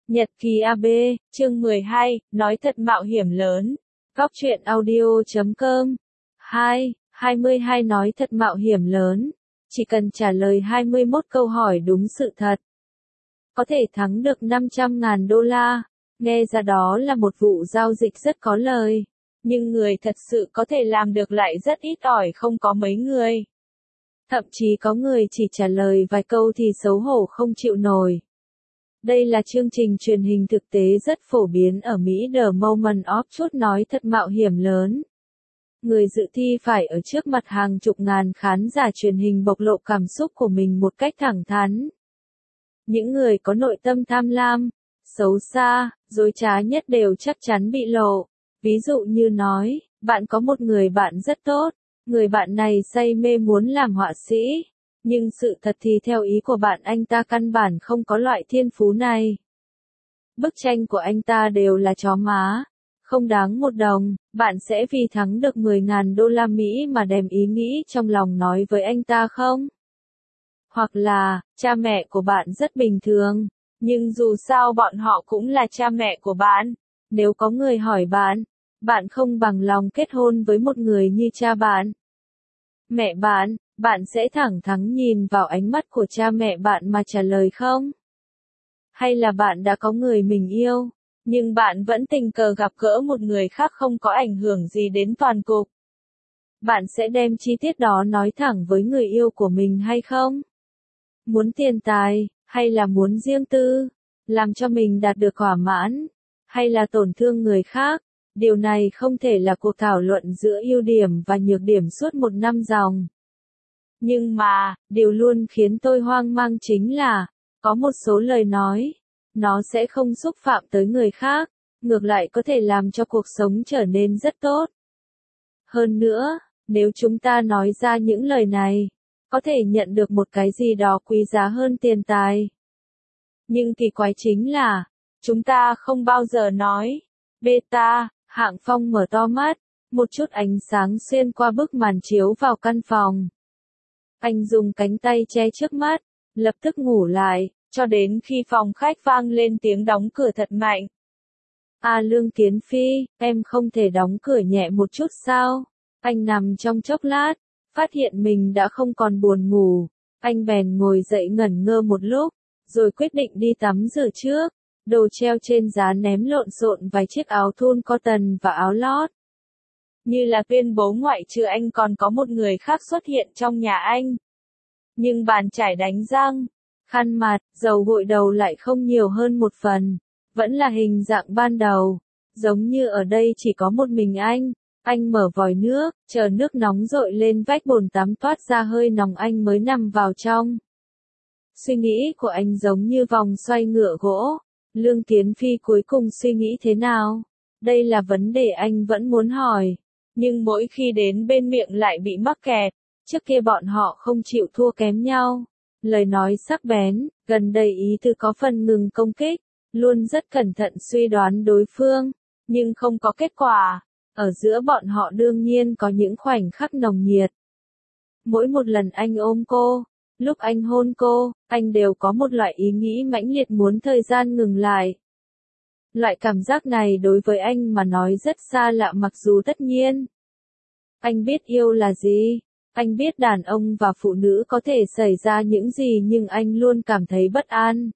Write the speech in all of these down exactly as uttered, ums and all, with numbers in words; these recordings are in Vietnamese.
Nhật ký a bê, chương mười hai, nói thật mạo hiểm lớn. Góc truyện audio chấm com. hai, hai mươi hai nói thật mạo hiểm lớn. Chỉ cần trả lời hai mươi mốt câu hỏi đúng sự thật. Có thể thắng được năm trăm ngàn đô la. Nghe ra đó là một vụ giao dịch rất có lời. Nhưng người thật sự có thể làm được lại rất ít ỏi, không có mấy người. Thậm chí có người chỉ trả lời vài câu thì xấu hổ không chịu nổi. Đây là chương trình truyền hình thực tế rất phổ biến ở Mỹ, The Moment of Truth nói thật mạo hiểm lớn. Người dự thi phải ở trước mặt hàng chục ngàn khán giả truyền hình bộc lộ cảm xúc của mình một cách thẳng thắn. Những người có nội tâm tham lam, xấu xa, dối trá nhất đều chắc chắn bị lộ. Ví dụ như nói, bạn có một người bạn rất tốt, người bạn này say mê muốn làm họa sĩ. Nhưng sự thật thì theo ý của bạn anh ta căn bản không có loại thiên phú này. Bức tranh của anh ta đều là chó má, không đáng một đồng, bạn sẽ vì thắng được mười ngàn đô la Mỹ mà đem ý nghĩ trong lòng nói với anh ta không? Hoặc là, cha mẹ của bạn rất bình thường, nhưng dù sao bọn họ cũng là cha mẹ của bạn. Nếu có người hỏi bạn, bạn không bằng lòng kết hôn với một người như cha bạn, mẹ bạn, bạn sẽ thẳng thắn nhìn vào ánh mắt của cha mẹ bạn mà trả lời không? Hay là bạn đã có người mình yêu, nhưng bạn vẫn tình cờ gặp gỡ một người khác không có ảnh hưởng gì đến toàn cục? Bạn sẽ đem chi tiết đó nói thẳng với người yêu của mình hay không? Muốn tiền tài, hay là muốn riêng tư? Làm cho mình đạt được thỏa mãn, hay là tổn thương người khác? Điều này không thể là cuộc thảo luận giữa ưu điểm và nhược điểm suốt một năm dòng. Nhưng mà, điều luôn khiến tôi hoang mang chính là, có một số lời nói, nó sẽ không xúc phạm tới người khác, ngược lại có thể làm cho cuộc sống trở nên rất tốt. Hơn nữa, nếu chúng ta nói ra những lời này, có thể nhận được một cái gì đó quý giá hơn tiền tài. Nhưng kỳ quái chính là, chúng ta không bao giờ nói. Beta, Hạng Phong mở to mắt, một chút ánh sáng xuyên qua bức màn chiếu vào căn phòng. Anh dùng cánh tay che trước mắt, lập tức ngủ lại, cho đến khi phòng khách vang lên tiếng đóng cửa thật mạnh. À Lương Kiến Phi, em không thể đóng cửa nhẹ một chút sao? Anh nằm trong chốc lát, phát hiện mình đã không còn buồn ngủ. Anh bèn ngồi dậy ngẩn ngơ một lúc, rồi quyết định đi tắm rửa trước. Đồ treo trên giá ném lộn xộn vài chiếc áo thun cotton và áo lót. Như là tuyên bố ngoại trừ anh còn có một người khác xuất hiện trong nhà anh. Nhưng bàn chải đánh răng, khăn mặt, dầu gội đầu lại không nhiều hơn một phần. Vẫn là hình dạng ban đầu. Giống như ở đây chỉ có một mình anh. Anh mở vòi nước, chờ nước nóng dội lên vách bồn tắm toát ra hơi nóng, anh mới nằm vào trong. Suy nghĩ của anh giống như vòng xoay ngựa gỗ. Lương Kiến Phi cuối cùng suy nghĩ thế nào? Đây là vấn đề anh vẫn muốn hỏi. Nhưng mỗi khi đến bên miệng lại bị mắc kẹt. Trước kia bọn họ không chịu thua kém nhau. Lời nói sắc bén, gần đầy ý tứ có phần ngừng công kích. Luôn rất cẩn thận suy đoán đối phương. Nhưng không có kết quả. Ở giữa bọn họ đương nhiên có những khoảnh khắc nồng nhiệt. Mỗi một lần anh ôm cô, lúc anh hôn cô, anh đều có một loại ý nghĩ mãnh liệt muốn thời gian ngừng lại. Loại cảm giác này đối với anh mà nói rất xa lạ, mặc dù tất nhiên. Anh biết yêu là gì, anh biết đàn ông và phụ nữ có thể xảy ra những gì, nhưng anh luôn cảm thấy bất an.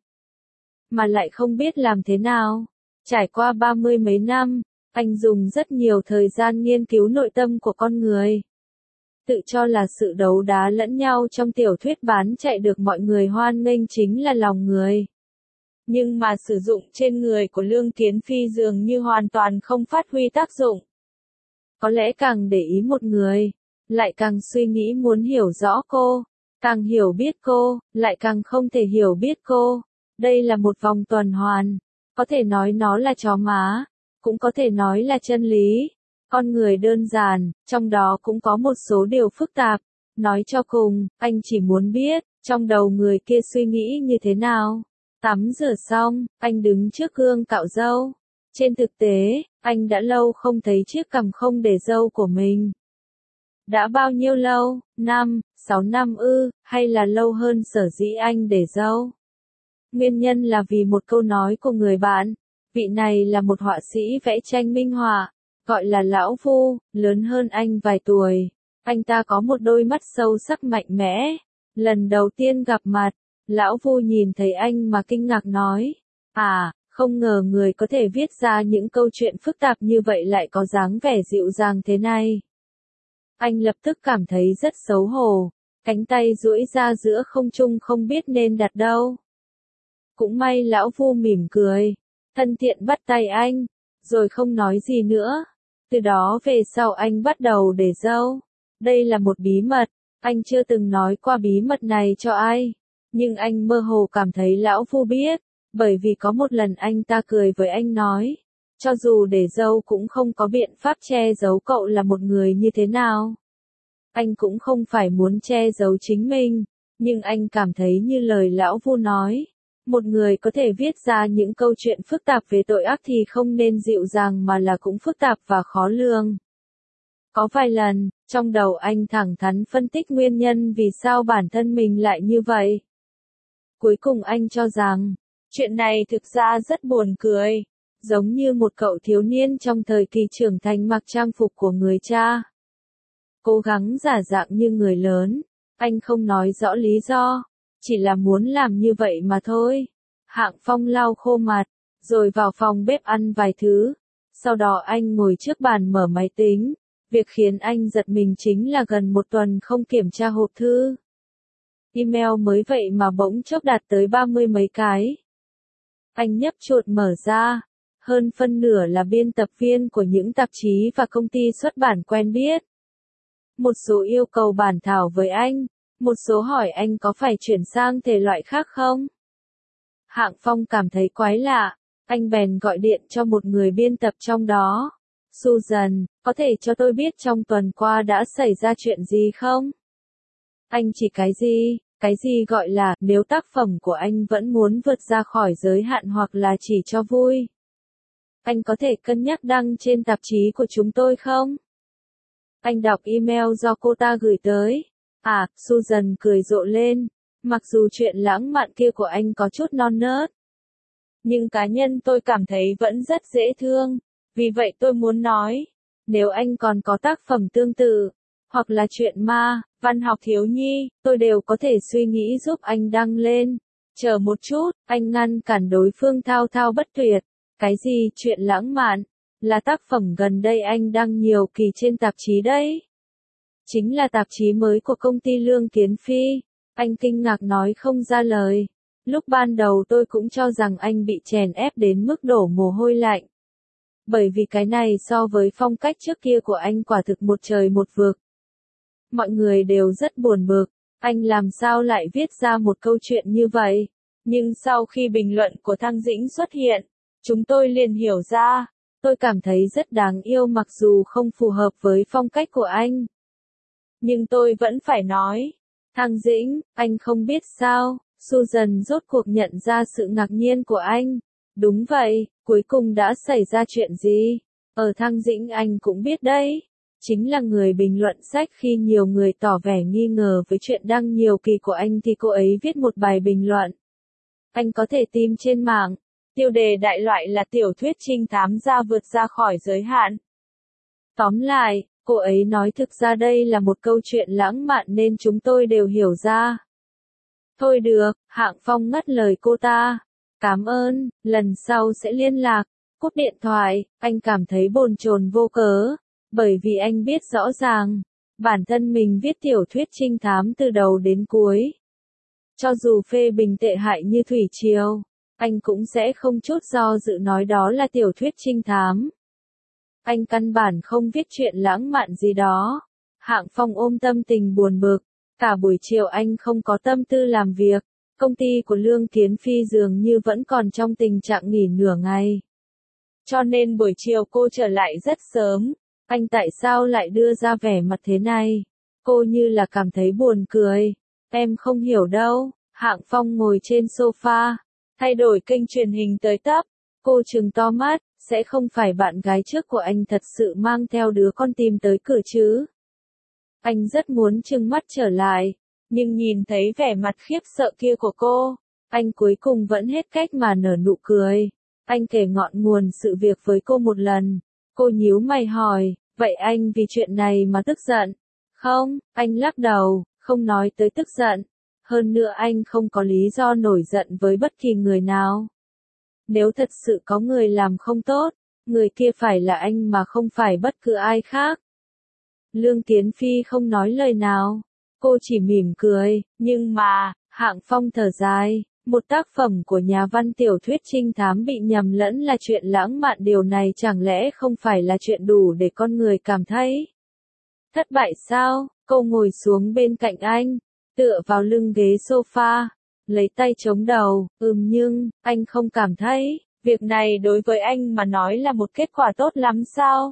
Mà lại không biết làm thế nào. Trải qua ba mươi mấy năm, anh dùng rất nhiều thời gian nghiên cứu nội tâm của con người. Tự cho là sự đấu đá lẫn nhau trong tiểu thuyết bán chạy được mọi người hoan nghênh chính là lòng người. Nhưng mà sử dụng trên người của Lương Kiến Phi dường như hoàn toàn không phát huy tác dụng. Có lẽ càng để ý một người, lại càng suy nghĩ muốn hiểu rõ cô, càng hiểu biết cô, lại càng không thể hiểu biết cô. Đây là một vòng tuần hoàn, có thể nói nó là chó má, cũng có thể nói là chân lý. Con người đơn giản, trong đó cũng có một số điều phức tạp. Nói cho cùng, anh chỉ muốn biết, trong đầu người kia suy nghĩ như thế nào. Tắm rửa xong, anh đứng trước gương cạo râu. Trên thực tế, anh đã lâu không thấy chiếc cằm không để râu của mình. Đã bao nhiêu lâu, năm, sáu năm ư, hay là lâu hơn sở dĩ anh để râu? Nguyên nhân là vì một câu nói của người bạn. Vị này là một họa sĩ vẽ tranh minh họa, gọi là Lão Vu, lớn hơn anh vài tuổi. Anh ta có một đôi mắt sâu sắc mạnh mẽ. Lần đầu tiên gặp mặt, Lão Vu nhìn thấy anh mà kinh ngạc nói, à, không ngờ người có thể viết ra những câu chuyện phức tạp như vậy lại có dáng vẻ dịu dàng thế này. Anh lập tức cảm thấy rất xấu hổ, cánh tay duỗi ra giữa không trung không biết nên đặt đâu. Cũng may Lão Vu mỉm cười, thân thiện bắt tay anh, rồi không nói gì nữa. Từ đó về sau anh bắt đầu để râu. Đây là một bí mật, anh chưa từng nói qua bí mật này cho ai. Nhưng anh mơ hồ cảm thấy Lão Vu biết, bởi vì có một lần anh ta cười với anh nói, cho dù để râu cũng không có biện pháp che giấu cậu là một người như thế nào. Anh cũng không phải muốn che giấu chính mình, nhưng anh cảm thấy như lời Lão Vu nói. Một người có thể viết ra những câu chuyện phức tạp về tội ác thì không nên dịu dàng mà là cũng phức tạp và khó lường. Có vài lần, trong đầu anh thẳng thắn phân tích nguyên nhân vì sao bản thân mình lại như vậy. Cuối cùng anh cho rằng, chuyện này thực ra rất buồn cười, giống như một cậu thiếu niên trong thời kỳ trưởng thành mặc trang phục của người cha. Cố gắng giả dạng như người lớn, anh không nói rõ lý do, chỉ là muốn làm như vậy mà thôi. Hạng Phong lau khô mặt, rồi vào phòng bếp ăn vài thứ, sau đó anh ngồi trước bàn mở máy tính. Việc khiến anh giật mình chính là gần một tuần không kiểm tra hộp thư. Email mới vậy mà bỗng chốc đạt tới ba mươi mấy cái. Anh nhấp chuột mở ra, hơn phân nửa là biên tập viên của những tạp chí và công ty xuất bản quen biết. Một số yêu cầu bản thảo với anh, một số hỏi anh có phải chuyển sang thể loại khác không. Hạng Phong cảm thấy quái lạ, anh bèn gọi điện cho một người biên tập trong đó. Susan, có thể cho tôi biết trong tuần qua đã xảy ra chuyện gì không? Anh chỉ cái gì, cái gì gọi là nếu tác phẩm của anh vẫn muốn vượt ra khỏi giới hạn hoặc là chỉ cho vui. Anh có thể cân nhắc đăng trên tạp chí của chúng tôi không? Anh đọc email do cô ta gửi tới. À, Susan cười rộ lên, mặc dù chuyện lãng mạn kia của anh có chút non nớt. Nhưng cá nhân tôi cảm thấy vẫn rất dễ thương. Vì vậy tôi muốn nói, nếu anh còn có tác phẩm tương tự, hoặc là chuyện ma, văn học thiếu nhi, tôi đều có thể suy nghĩ giúp anh đăng lên. Chờ một chút, anh ngăn cản đối phương thao thao bất tuyệt. Cái gì chuyện lãng mạn, là tác phẩm gần đây anh đăng nhiều kỳ trên tạp chí đấy. Chính là tạp chí mới của công ty Lương Kiến Phi. Anh kinh ngạc nói không ra lời. Lúc ban đầu tôi cũng cho rằng anh bị chèn ép đến mức đổ mồ hôi lạnh. Bởi vì cái này so với phong cách trước kia của anh quả thực một trời một vực. Mọi người đều rất buồn bực, anh làm sao lại viết ra một câu chuyện như vậy. Nhưng sau khi bình luận của Thăng Dĩnh xuất hiện, chúng tôi liền hiểu ra, tôi cảm thấy rất đáng yêu mặc dù không phù hợp với phong cách của anh. Nhưng tôi vẫn phải nói, Thăng Dĩnh, anh không biết sao, Susan rốt cuộc nhận ra sự ngạc nhiên của anh. Đúng vậy, cuối cùng đã xảy ra chuyện gì? Ở Thăng Dĩnh anh cũng biết đấy. Chính là người bình luận sách khi nhiều người tỏ vẻ nghi ngờ với chuyện đăng nhiều kỳ của anh thì cô ấy viết một bài bình luận. Anh có thể tìm trên mạng. Tiêu đề đại loại là tiểu thuyết trinh thám ra vượt ra khỏi giới hạn. Tóm lại, cô ấy nói thực ra đây là một câu chuyện lãng mạn nên chúng tôi đều hiểu ra. Thôi được, Hạng Phong ngắt lời cô ta. Cảm ơn, lần sau sẽ liên lạc. Cúp điện thoại, anh cảm thấy bồn chồn vô cớ, bởi vì anh biết rõ ràng, bản thân mình viết tiểu thuyết trinh thám từ đầu đến cuối. Cho dù phê bình tệ hại như thủy triều, anh cũng sẽ không chút do dự nói đó là tiểu thuyết trinh thám. Anh căn bản không viết chuyện lãng mạn gì đó. Hạng Phong ôm tâm tình buồn bực, cả buổi chiều anh không có tâm tư làm việc. Công ty của Lương Kiến Phi dường như vẫn còn trong tình trạng nghỉ nửa ngày. Cho nên buổi chiều cô trở lại rất sớm. Anh tại sao lại đưa ra vẻ mặt thế này? Cô như là cảm thấy buồn cười. Em không hiểu đâu. Hạng Phong ngồi trên sofa, thay đổi kênh truyền hình tới tấp. Cô trừng to mắt, sẽ không phải bạn gái trước của anh thật sự mang theo đứa con tìm tới cửa chứ? Anh rất muốn trừng mắt trở lại. Nhưng nhìn thấy vẻ mặt khiếp sợ kia của cô, Anh cuối cùng vẫn hết cách mà nở nụ cười. Anh kể ngọn nguồn sự việc với cô một lần. Cô nhíu mày hỏi, vậy anh vì chuyện này mà tức giận? Không, anh lắc đầu, không nói tới tức giận. Hơn nữa anh không có lý do nổi giận với bất kỳ người nào. Nếu thật sự có người làm không tốt, người kia phải là anh mà không phải bất cứ ai khác. Lương Kiến Phi không nói lời nào. Cô chỉ mỉm cười, nhưng mà, Hạng Phong thở dài. Một tác phẩm của nhà văn tiểu thuyết trinh thám bị nhầm lẫn là chuyện lãng mạn, điều này chẳng lẽ không phải là chuyện đủ để con người cảm thấy thất bại sao? Cô ngồi xuống bên cạnh anh, tựa vào lưng ghế sofa, lấy tay chống đầu, ừm nhưng, anh không cảm thấy, việc này đối với anh mà nói là một kết quả tốt lắm sao?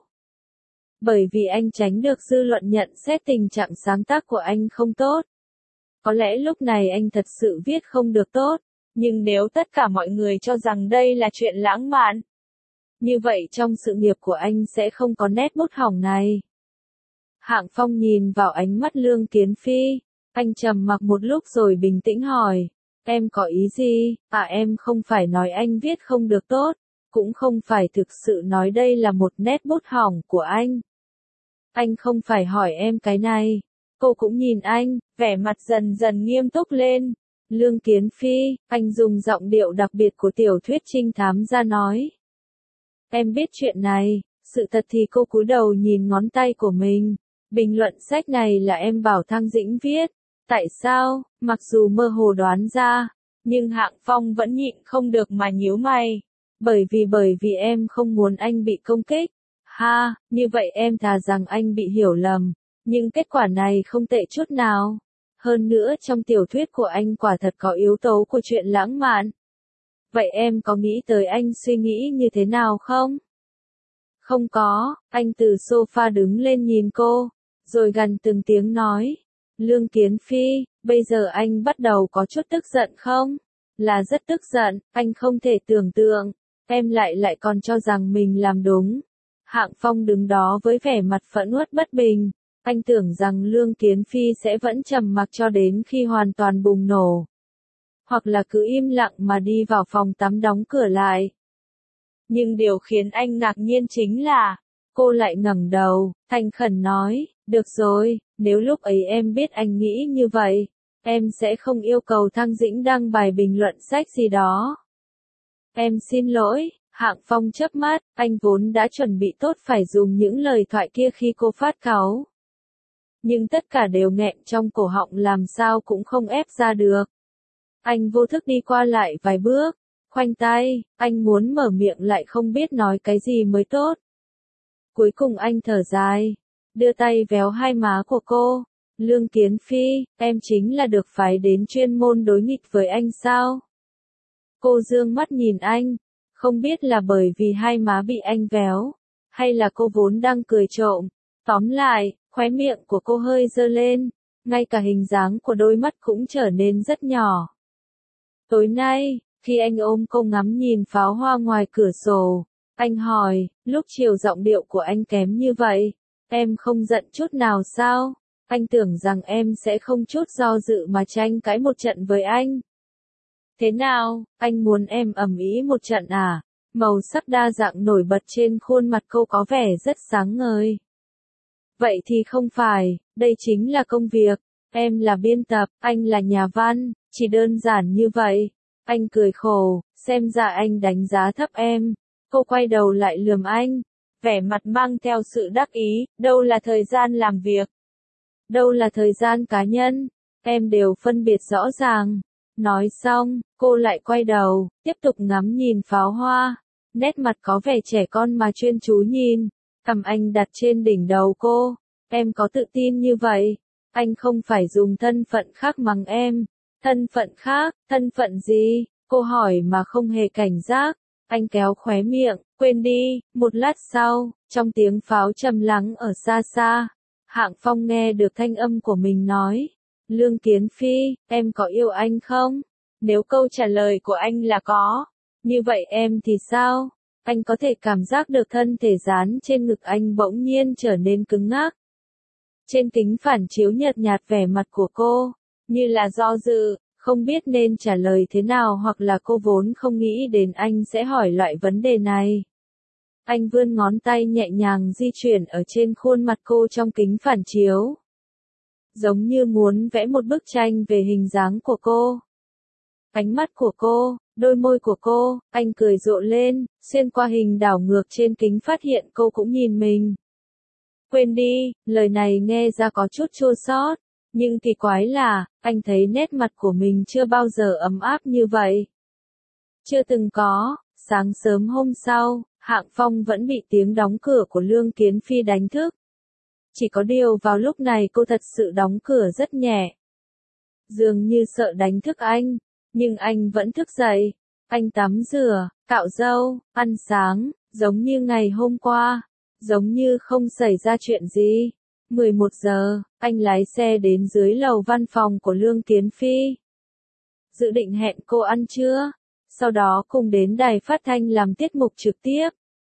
Bởi vì anh tránh được dư luận nhận xét tình trạng sáng tác của anh không tốt. Có lẽ lúc này anh thật sự viết không được tốt, nhưng nếu tất cả mọi người cho rằng đây là chuyện lãng mạn, như vậy trong sự nghiệp của anh sẽ không có nét bút hỏng này. Hạng Phong nhìn vào ánh mắt Lương Kiến Phi, anh trầm mặc một lúc rồi bình tĩnh hỏi, em có ý gì? À em không phải nói anh viết không được tốt, cũng không phải thực sự nói đây là một nét bút hỏng của anh. Anh không phải hỏi em cái này. Cô cũng nhìn anh, vẻ mặt dần dần nghiêm túc lên. Lương Kiến Phi, anh dùng giọng điệu đặc biệt của tiểu thuyết trinh thám ra nói. Em biết chuyện này, sự thật thì cô cúi đầu nhìn ngón tay của mình. Bình luận sách này là em bảo Thăng Dĩnh viết. Tại sao? Mặc dù mơ hồ đoán ra, nhưng Hạng Phong vẫn nhịn không được mà nhíu mày. Bởi vì bởi vì em không muốn anh bị công kích. Ha, như vậy em thà rằng anh bị hiểu lầm. Nhưng kết quả này không tệ chút nào. Hơn nữa trong tiểu thuyết của anh quả thật có yếu tố của chuyện lãng mạn. Vậy em có nghĩ tới anh suy nghĩ như thế nào không? Không có, anh từ sofa đứng lên nhìn cô, rồi gần từng tiếng nói. Lương Kiến Phi, bây giờ anh bắt đầu có chút tức giận không? Là rất tức giận, anh không thể tưởng tượng, em lại lại còn cho rằng mình làm đúng. Hạng Phong đứng đó với vẻ mặt phẫn uất bất bình. Anh tưởng rằng Lương Kiến Phi sẽ vẫn trầm mặc cho đến khi hoàn toàn bùng nổ. Hoặc là cứ im lặng mà đi vào phòng tắm đóng cửa lại. Nhưng điều khiến anh ngạc nhiên chính là, cô lại ngẩng đầu, thành khẩn nói, được rồi, nếu lúc ấy em biết anh nghĩ như vậy, em sẽ không yêu cầu Thăng Dĩnh đăng bài bình luận sách gì đó. Em xin lỗi. Hạng Phong chớp mắt, anh vốn đã chuẩn bị tốt phải dùng những lời thoại kia khi cô phát cáu. Nhưng tất cả đều nghẹn trong cổ họng làm sao cũng không ép ra được. Anh vô thức đi qua lại vài bước, khoanh tay, anh muốn mở miệng lại không biết nói cái gì mới tốt. Cuối cùng anh thở dài, đưa tay véo hai má của cô. Lương Kiến Phi, em chính là được phái đến chuyên môn đối nghịch với anh sao? Cô dương mắt nhìn anh. Không biết là bởi vì hai má bị anh véo, hay là cô vốn đang cười trộm. Tóm lại, khóe miệng của cô hơi dơ lên, ngay cả hình dáng của đôi mắt cũng trở nên rất nhỏ. Tối nay, khi anh ôm cô ngắm nhìn pháo hoa ngoài cửa sổ, anh hỏi, lúc chiều giọng điệu của anh kém như vậy, em không giận chút nào sao? Anh tưởng rằng em sẽ không chút do dự mà tranh cãi một trận với anh. Thế nào, anh muốn em ầm ĩ một trận à? Màu sắc đa dạng nổi bật trên khuôn mặt cô có vẻ rất sáng ngời. Vậy thì không phải, đây chính là công việc. Em là biên tập, anh là nhà văn, chỉ đơn giản như vậy. Anh cười khổ, xem ra anh đánh giá thấp em. Cô quay đầu lại lườm anh, vẻ mặt mang theo sự đắc ý, đâu là thời gian làm việc, đâu là thời gian cá nhân, em đều phân biệt rõ ràng. Nói xong, cô lại quay đầu, tiếp tục ngắm nhìn pháo hoa. Nét mặt có vẻ trẻ con mà chuyên chú nhìn. Cầm anh đặt trên đỉnh đầu cô. Em có tự tin như vậy? Anh không phải dùng thân phận khác mắng em. Thân phận khác, thân phận gì? Cô hỏi mà không hề cảnh giác. Anh kéo khóe miệng, quên đi. Một lát sau, trong tiếng pháo trầm lắng ở xa xa, Hạng Phong nghe được thanh âm của mình nói. Lương Kiến Phi, em có yêu anh không? Nếu câu trả lời của anh là có, như vậy em thì sao? Anh có thể cảm giác được thân thể dán trên ngực anh bỗng nhiên trở nên cứng ngắc. Trên kính phản chiếu nhợt nhạt vẻ mặt của cô, như là do dự, Không biết nên trả lời thế nào hoặc là cô vốn không nghĩ đến anh sẽ hỏi loại vấn đề này. Anh vươn ngón tay nhẹ nhàng di chuyển ở trên khuôn mặt cô trong kính phản chiếu. Giống như muốn vẽ một bức tranh về hình dáng của cô. Ánh mắt của cô, đôi môi của cô, anh cười rộ lên, xuyên qua hình đảo ngược trên kính phát hiện cô cũng nhìn mình. Quên đi, lời này nghe ra có chút chua xót, nhưng kỳ quái là, anh thấy nét mặt của mình chưa bao giờ ấm áp như vậy. Chưa từng có, sáng sớm hôm sau, Hạng Phong vẫn bị tiếng đóng cửa của Lương Kiến Phi đánh thức. Chỉ có điều vào lúc này cô thật sự đóng cửa rất nhẹ. Dường như sợ đánh thức anh, nhưng anh vẫn thức dậy. Anh tắm rửa, cạo râu, ăn sáng, giống như ngày hôm qua, giống như không xảy ra chuyện gì. mười một giờ, anh lái xe đến dưới lầu văn phòng của Lương Kiến Phi. Dự định hẹn cô ăn trưa, sau đó cùng đến đài phát thanh làm tiết mục trực tiếp.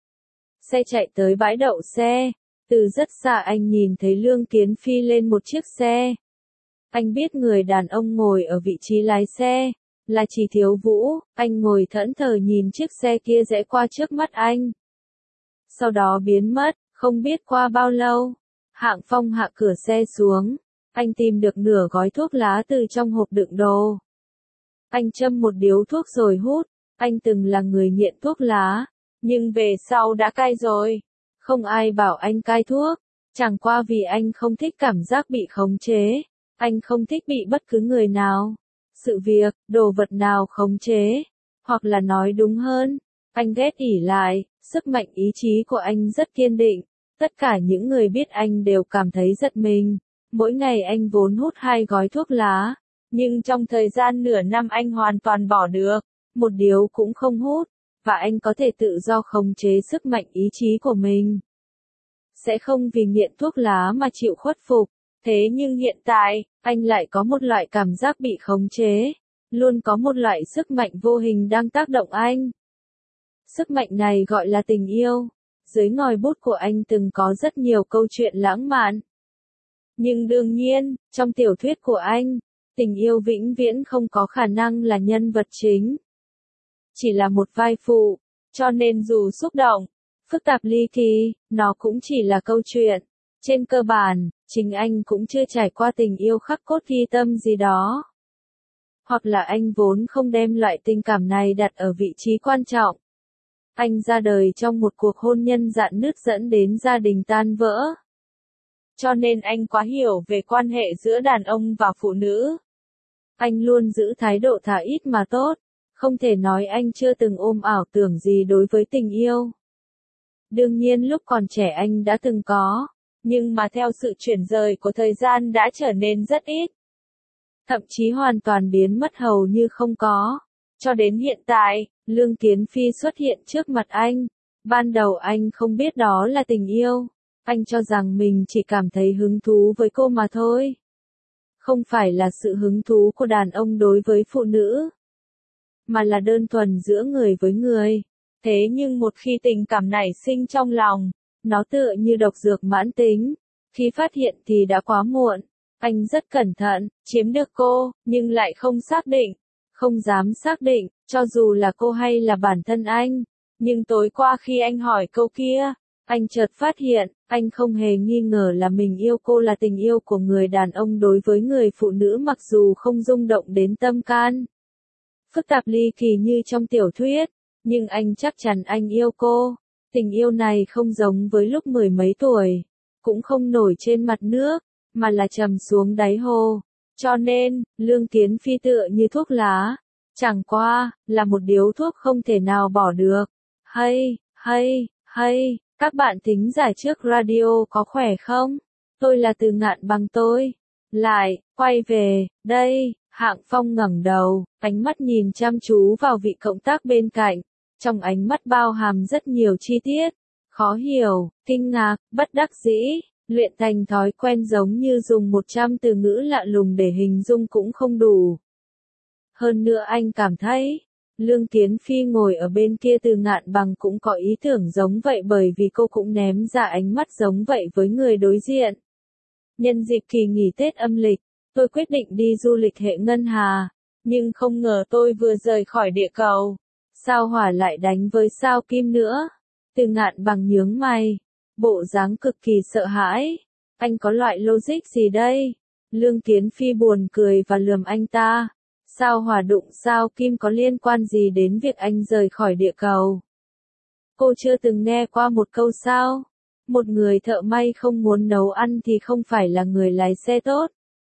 Xe chạy tới bãi đậu xe, từ rất xa anh nhìn thấy Lương Kiến Phi lên một chiếc xe. Anh biết người đàn ông ngồi ở vị trí lái xe, là Chỉ Thiếu Vũ, anh ngồi thẫn thờ nhìn chiếc xe kia rẽ qua trước mắt anh. Sau đó biến mất, không biết qua bao lâu. Hạng Phong hạ cửa xe xuống, anh tìm được nửa gói thuốc lá từ trong hộp đựng đồ. Anh châm một điếu thuốc rồi hút, anh từng là người nghiện thuốc lá, nhưng về sau đã cai rồi. Không ai bảo anh cai thuốc, chẳng qua vì anh không thích cảm giác bị khống chế, anh không thích bị bất cứ người nào, sự việc, đồ vật nào khống chế, hoặc là nói đúng hơn, anh ghét ỷ lại, sức mạnh ý chí của anh rất kiên định. Tất cả những người biết anh đều cảm thấy giật mình. Mỗi ngày anh vốn hút hai gói thuốc lá, nhưng trong thời gian nửa năm anh hoàn toàn bỏ được, một điếu cũng không hút, và anh có thể tự do khống chế sức mạnh ý chí của mình. Sẽ không vì nghiện thuốc lá mà chịu khuất phục, thế nhưng hiện tại, anh lại có một loại cảm giác bị khống chế, luôn có một loại sức mạnh vô hình đang tác động anh. Sức mạnh này gọi là tình yêu. Dưới ngòi bút của anh từng có rất nhiều câu chuyện lãng mạn. Nhưng đương nhiên, trong tiểu thuyết của anh, tình yêu vĩnh viễn không có khả năng là nhân vật chính. Chỉ là một vai phụ, cho nên dù xúc động, phức tạp ly kỳ, nó cũng chỉ là câu chuyện. Trên cơ bản, chính anh cũng chưa trải qua tình yêu khắc cốt ghi tâm gì đó. Hoặc là anh vốn không đem loại tình cảm này đặt ở vị trí quan trọng. Anh ra đời trong một cuộc hôn nhân rạn nứt dẫn đến gia đình tan vỡ. Cho nên anh quá hiểu về quan hệ giữa đàn ông và phụ nữ. Anh luôn giữ thái độ thà ít mà tốt, không thể nói anh chưa từng ôm ảo tưởng gì đối với tình yêu. Đương nhiên lúc còn trẻ anh đã từng có, nhưng mà theo sự chuyển rời của thời gian đã trở nên rất ít. Thậm chí hoàn toàn biến mất hầu như không có. Cho đến hiện tại, Lương Kiến Phi xuất hiện trước mặt anh. Ban đầu anh không biết đó là tình yêu. Anh cho rằng mình chỉ cảm thấy hứng thú với cô mà thôi. Không phải là sự hứng thú của đàn ông đối với phụ nữ, mà là đơn thuần giữa người với người. Thế nhưng một khi tình cảm nảy sinh trong lòng, nó tựa như độc dược mãn tính. Khi phát hiện thì đã quá muộn. Anh rất cẩn thận, chiếm được cô, nhưng lại không xác định. Không dám xác định, cho dù là cô hay là bản thân anh. Nhưng tối qua khi anh hỏi câu kia, anh chợt phát hiện, anh không hề nghi ngờ là mình yêu cô là tình yêu của người đàn ông đối với người phụ nữ mặc dù không rung động đến tâm can. Phức tạp ly kỳ như trong tiểu thuyết, nhưng anh chắc chắn anh yêu cô. Tình yêu này không giống với lúc mười mấy tuổi, cũng không nổi trên mặt nước, mà là trầm xuống đáy hồ. Cho nên, Lương Kiến Phi tựa như thuốc lá, chẳng qua, là một điếu thuốc không thể nào bỏ được. Hay, hay, hay, các bạn thính giả trước radio có khỏe không? Tôi là Từ Ngạn Bằng tôi. Lại, quay về, đây, Hạng Phong ngẩng đầu, ánh mắt nhìn chăm chú vào vị cộng tác bên cạnh. Trong ánh mắt bao hàm rất nhiều chi tiết, khó hiểu, kinh ngạc, bất đắc dĩ. Luyện thành thói quen giống như dùng một trăm từ ngữ lạ lùng để hình dung cũng không đủ. Hơn nữa anh cảm thấy, Lương Kiến Phi ngồi ở bên kia Từ Ngạn Bằng cũng có ý tưởng giống vậy bởi vì cô cũng ném ra ánh mắt giống vậy với người đối diện. Nhân dịp kỳ nghỉ Tết âm lịch, tôi quyết định đi du lịch hệ ngân hà. Nhưng không ngờ tôi vừa rời khỏi địa cầu. Sao Hỏa lại đánh với sao Kim nữa? Từ Ngạn Bằng nhướng mày. Bộ dáng cực kỳ sợ hãi. Anh có loại logic gì đây? Lương Kiến Phi buồn cười và lườm anh ta. Sao Hỏa đụng sao Kim có liên quan gì đến việc anh rời khỏi địa cầu? Cô chưa từng nghe qua một câu sao? Một người thợ may không muốn nấu ăn thì không phải là người lái xe tốt.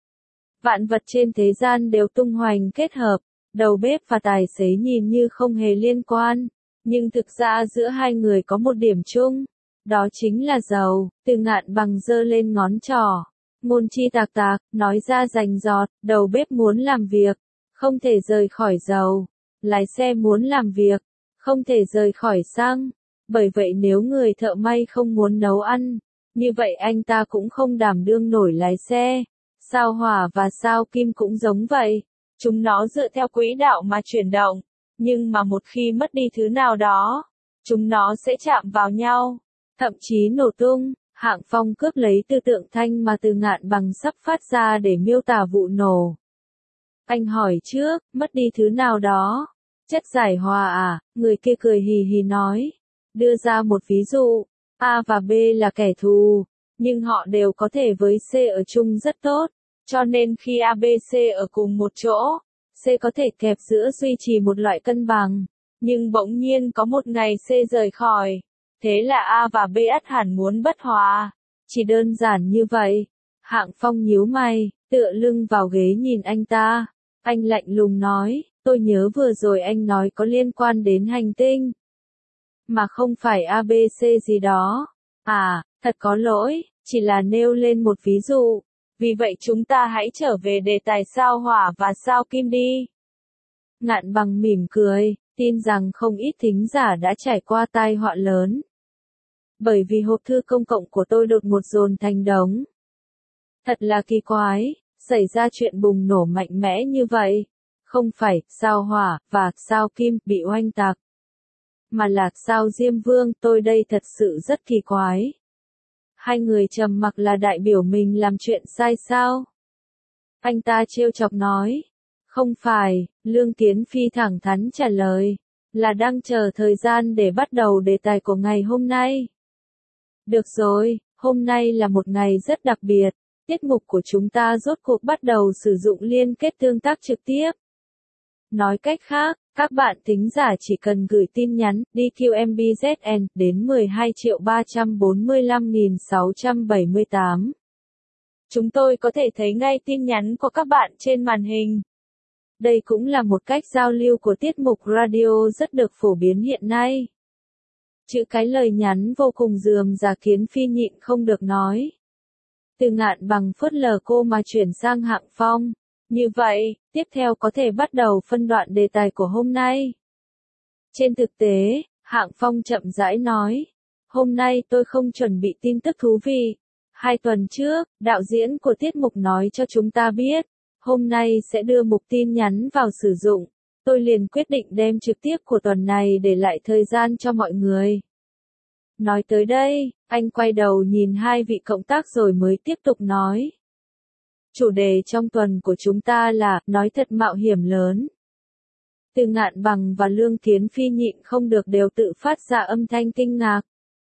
Vạn vật trên thế gian đều tung hoành kết hợp, đầu bếp và tài xế nhìn như không hề liên quan, nhưng thực ra giữa hai người có một điểm chung, đó chính là giàu. Từ Ngạn Bằng giơ lên ngón trỏ, ngôn chi tạc tạc, nói ra rành rọt, đầu bếp muốn làm việc, không thể rời khỏi dầu, lái xe muốn làm việc, không thể rời khỏi xăng, bởi vậy nếu người thợ may không muốn nấu ăn, như vậy anh ta cũng không đảm đương nổi lái xe. Sao Hỏa và sao Kim cũng giống vậy, chúng nó dựa theo quỹ đạo mà chuyển động, nhưng mà một khi mất đi thứ nào đó, chúng nó sẽ chạm vào nhau, thậm chí nổ tung. Hạng Phong cướp lấy tư tượng thanh mà Từ Ngạn Bằng sắp phát ra để miêu tả vụ nổ. Anh hỏi trước, mất đi thứ nào đó? Chất giải hòa à? Người kia cười hì hì nói. Đưa ra một ví dụ, A và B là kẻ thù, nhưng họ đều có thể với C ở chung rất tốt, cho nên khi A B C ở cùng một chỗ, C có thể kẹp giữa duy trì một loại cân bằng, nhưng bỗng nhiên có một ngày C rời khỏi, thế là A và B ắt hẳn muốn bất hòa. Chỉ đơn giản như vậy. Hạng Phong nhíu mày, tựa lưng vào ghế nhìn anh ta. Anh lạnh lùng nói, tôi nhớ vừa rồi anh nói có liên quan đến hành tinh, mà không phải A B C gì đó. À, thật có lỗi, chỉ là nêu lên một ví dụ. Vì vậy chúng ta hãy trở về đề tài sao Hỏa và sao Kim đi. Ngạn Bằng mỉm cười, tin rằng không ít thính giả đã trải qua tai họa lớn. Bởi vì hộp thư công cộng của tôi đột ngột dồn thành đống. Thật là kỳ quái, xảy ra chuyện bùng nổ mạnh mẽ như vậy. Không phải sao Hỏa và sao Kim bị oanh tạc, mà là sao Diêm Vương. Tôi đây thật sự rất kỳ quái. Hai người trầm mặc là đại biểu mình làm chuyện sai sao? Anh ta trêu chọc nói. Không phải, Lương Kiến Phi thẳng thắn trả lời. Là đang chờ thời gian để bắt đầu đề tài của ngày hôm nay. Được rồi, hôm nay là một ngày rất đặc biệt. Tiết mục của chúng ta rốt cuộc bắt đầu sử dụng liên kết tương tác trực tiếp. Nói cách khác, các bạn thính giả chỉ cần gửi tin nhắn đê quy em bê zét en đến mười hai triệu ba trăm bốn mươi lăm nghìn sáu trăm bảy mươi tám. Chúng tôi có thể thấy ngay tin nhắn của các bạn trên màn hình. Đây cũng là một cách giao lưu của tiết mục radio rất được phổ biến hiện nay. Chữ cái lời nhắn vô cùng rườm rà khiến Phi nhịn không được nói. Từ Ngạn Bằng phớt lờ cô mà chuyển sang Hạng Phong. Như vậy, tiếp theo có thể bắt đầu phân đoạn đề tài của hôm nay. Trên thực tế, Hạng Phong chậm rãi nói. Hôm nay tôi không chuẩn bị tin tức thú vị. Hai tuần trước, đạo diễn của tiết mục nói cho chúng ta biết, hôm nay sẽ đưa mục tin nhắn vào sử dụng. Tôi liền quyết định đem trực tiếp của tuần này để lại thời gian cho mọi người. Nói tới đây, anh quay đầu nhìn hai vị cộng tác rồi mới tiếp tục nói. Chủ đề trong tuần của chúng ta là nói thật mạo hiểm lớn. Từ Ngạn Bằng và Lương Kiến Phi nhịn không được đều tự phát ra âm thanh kinh ngạc.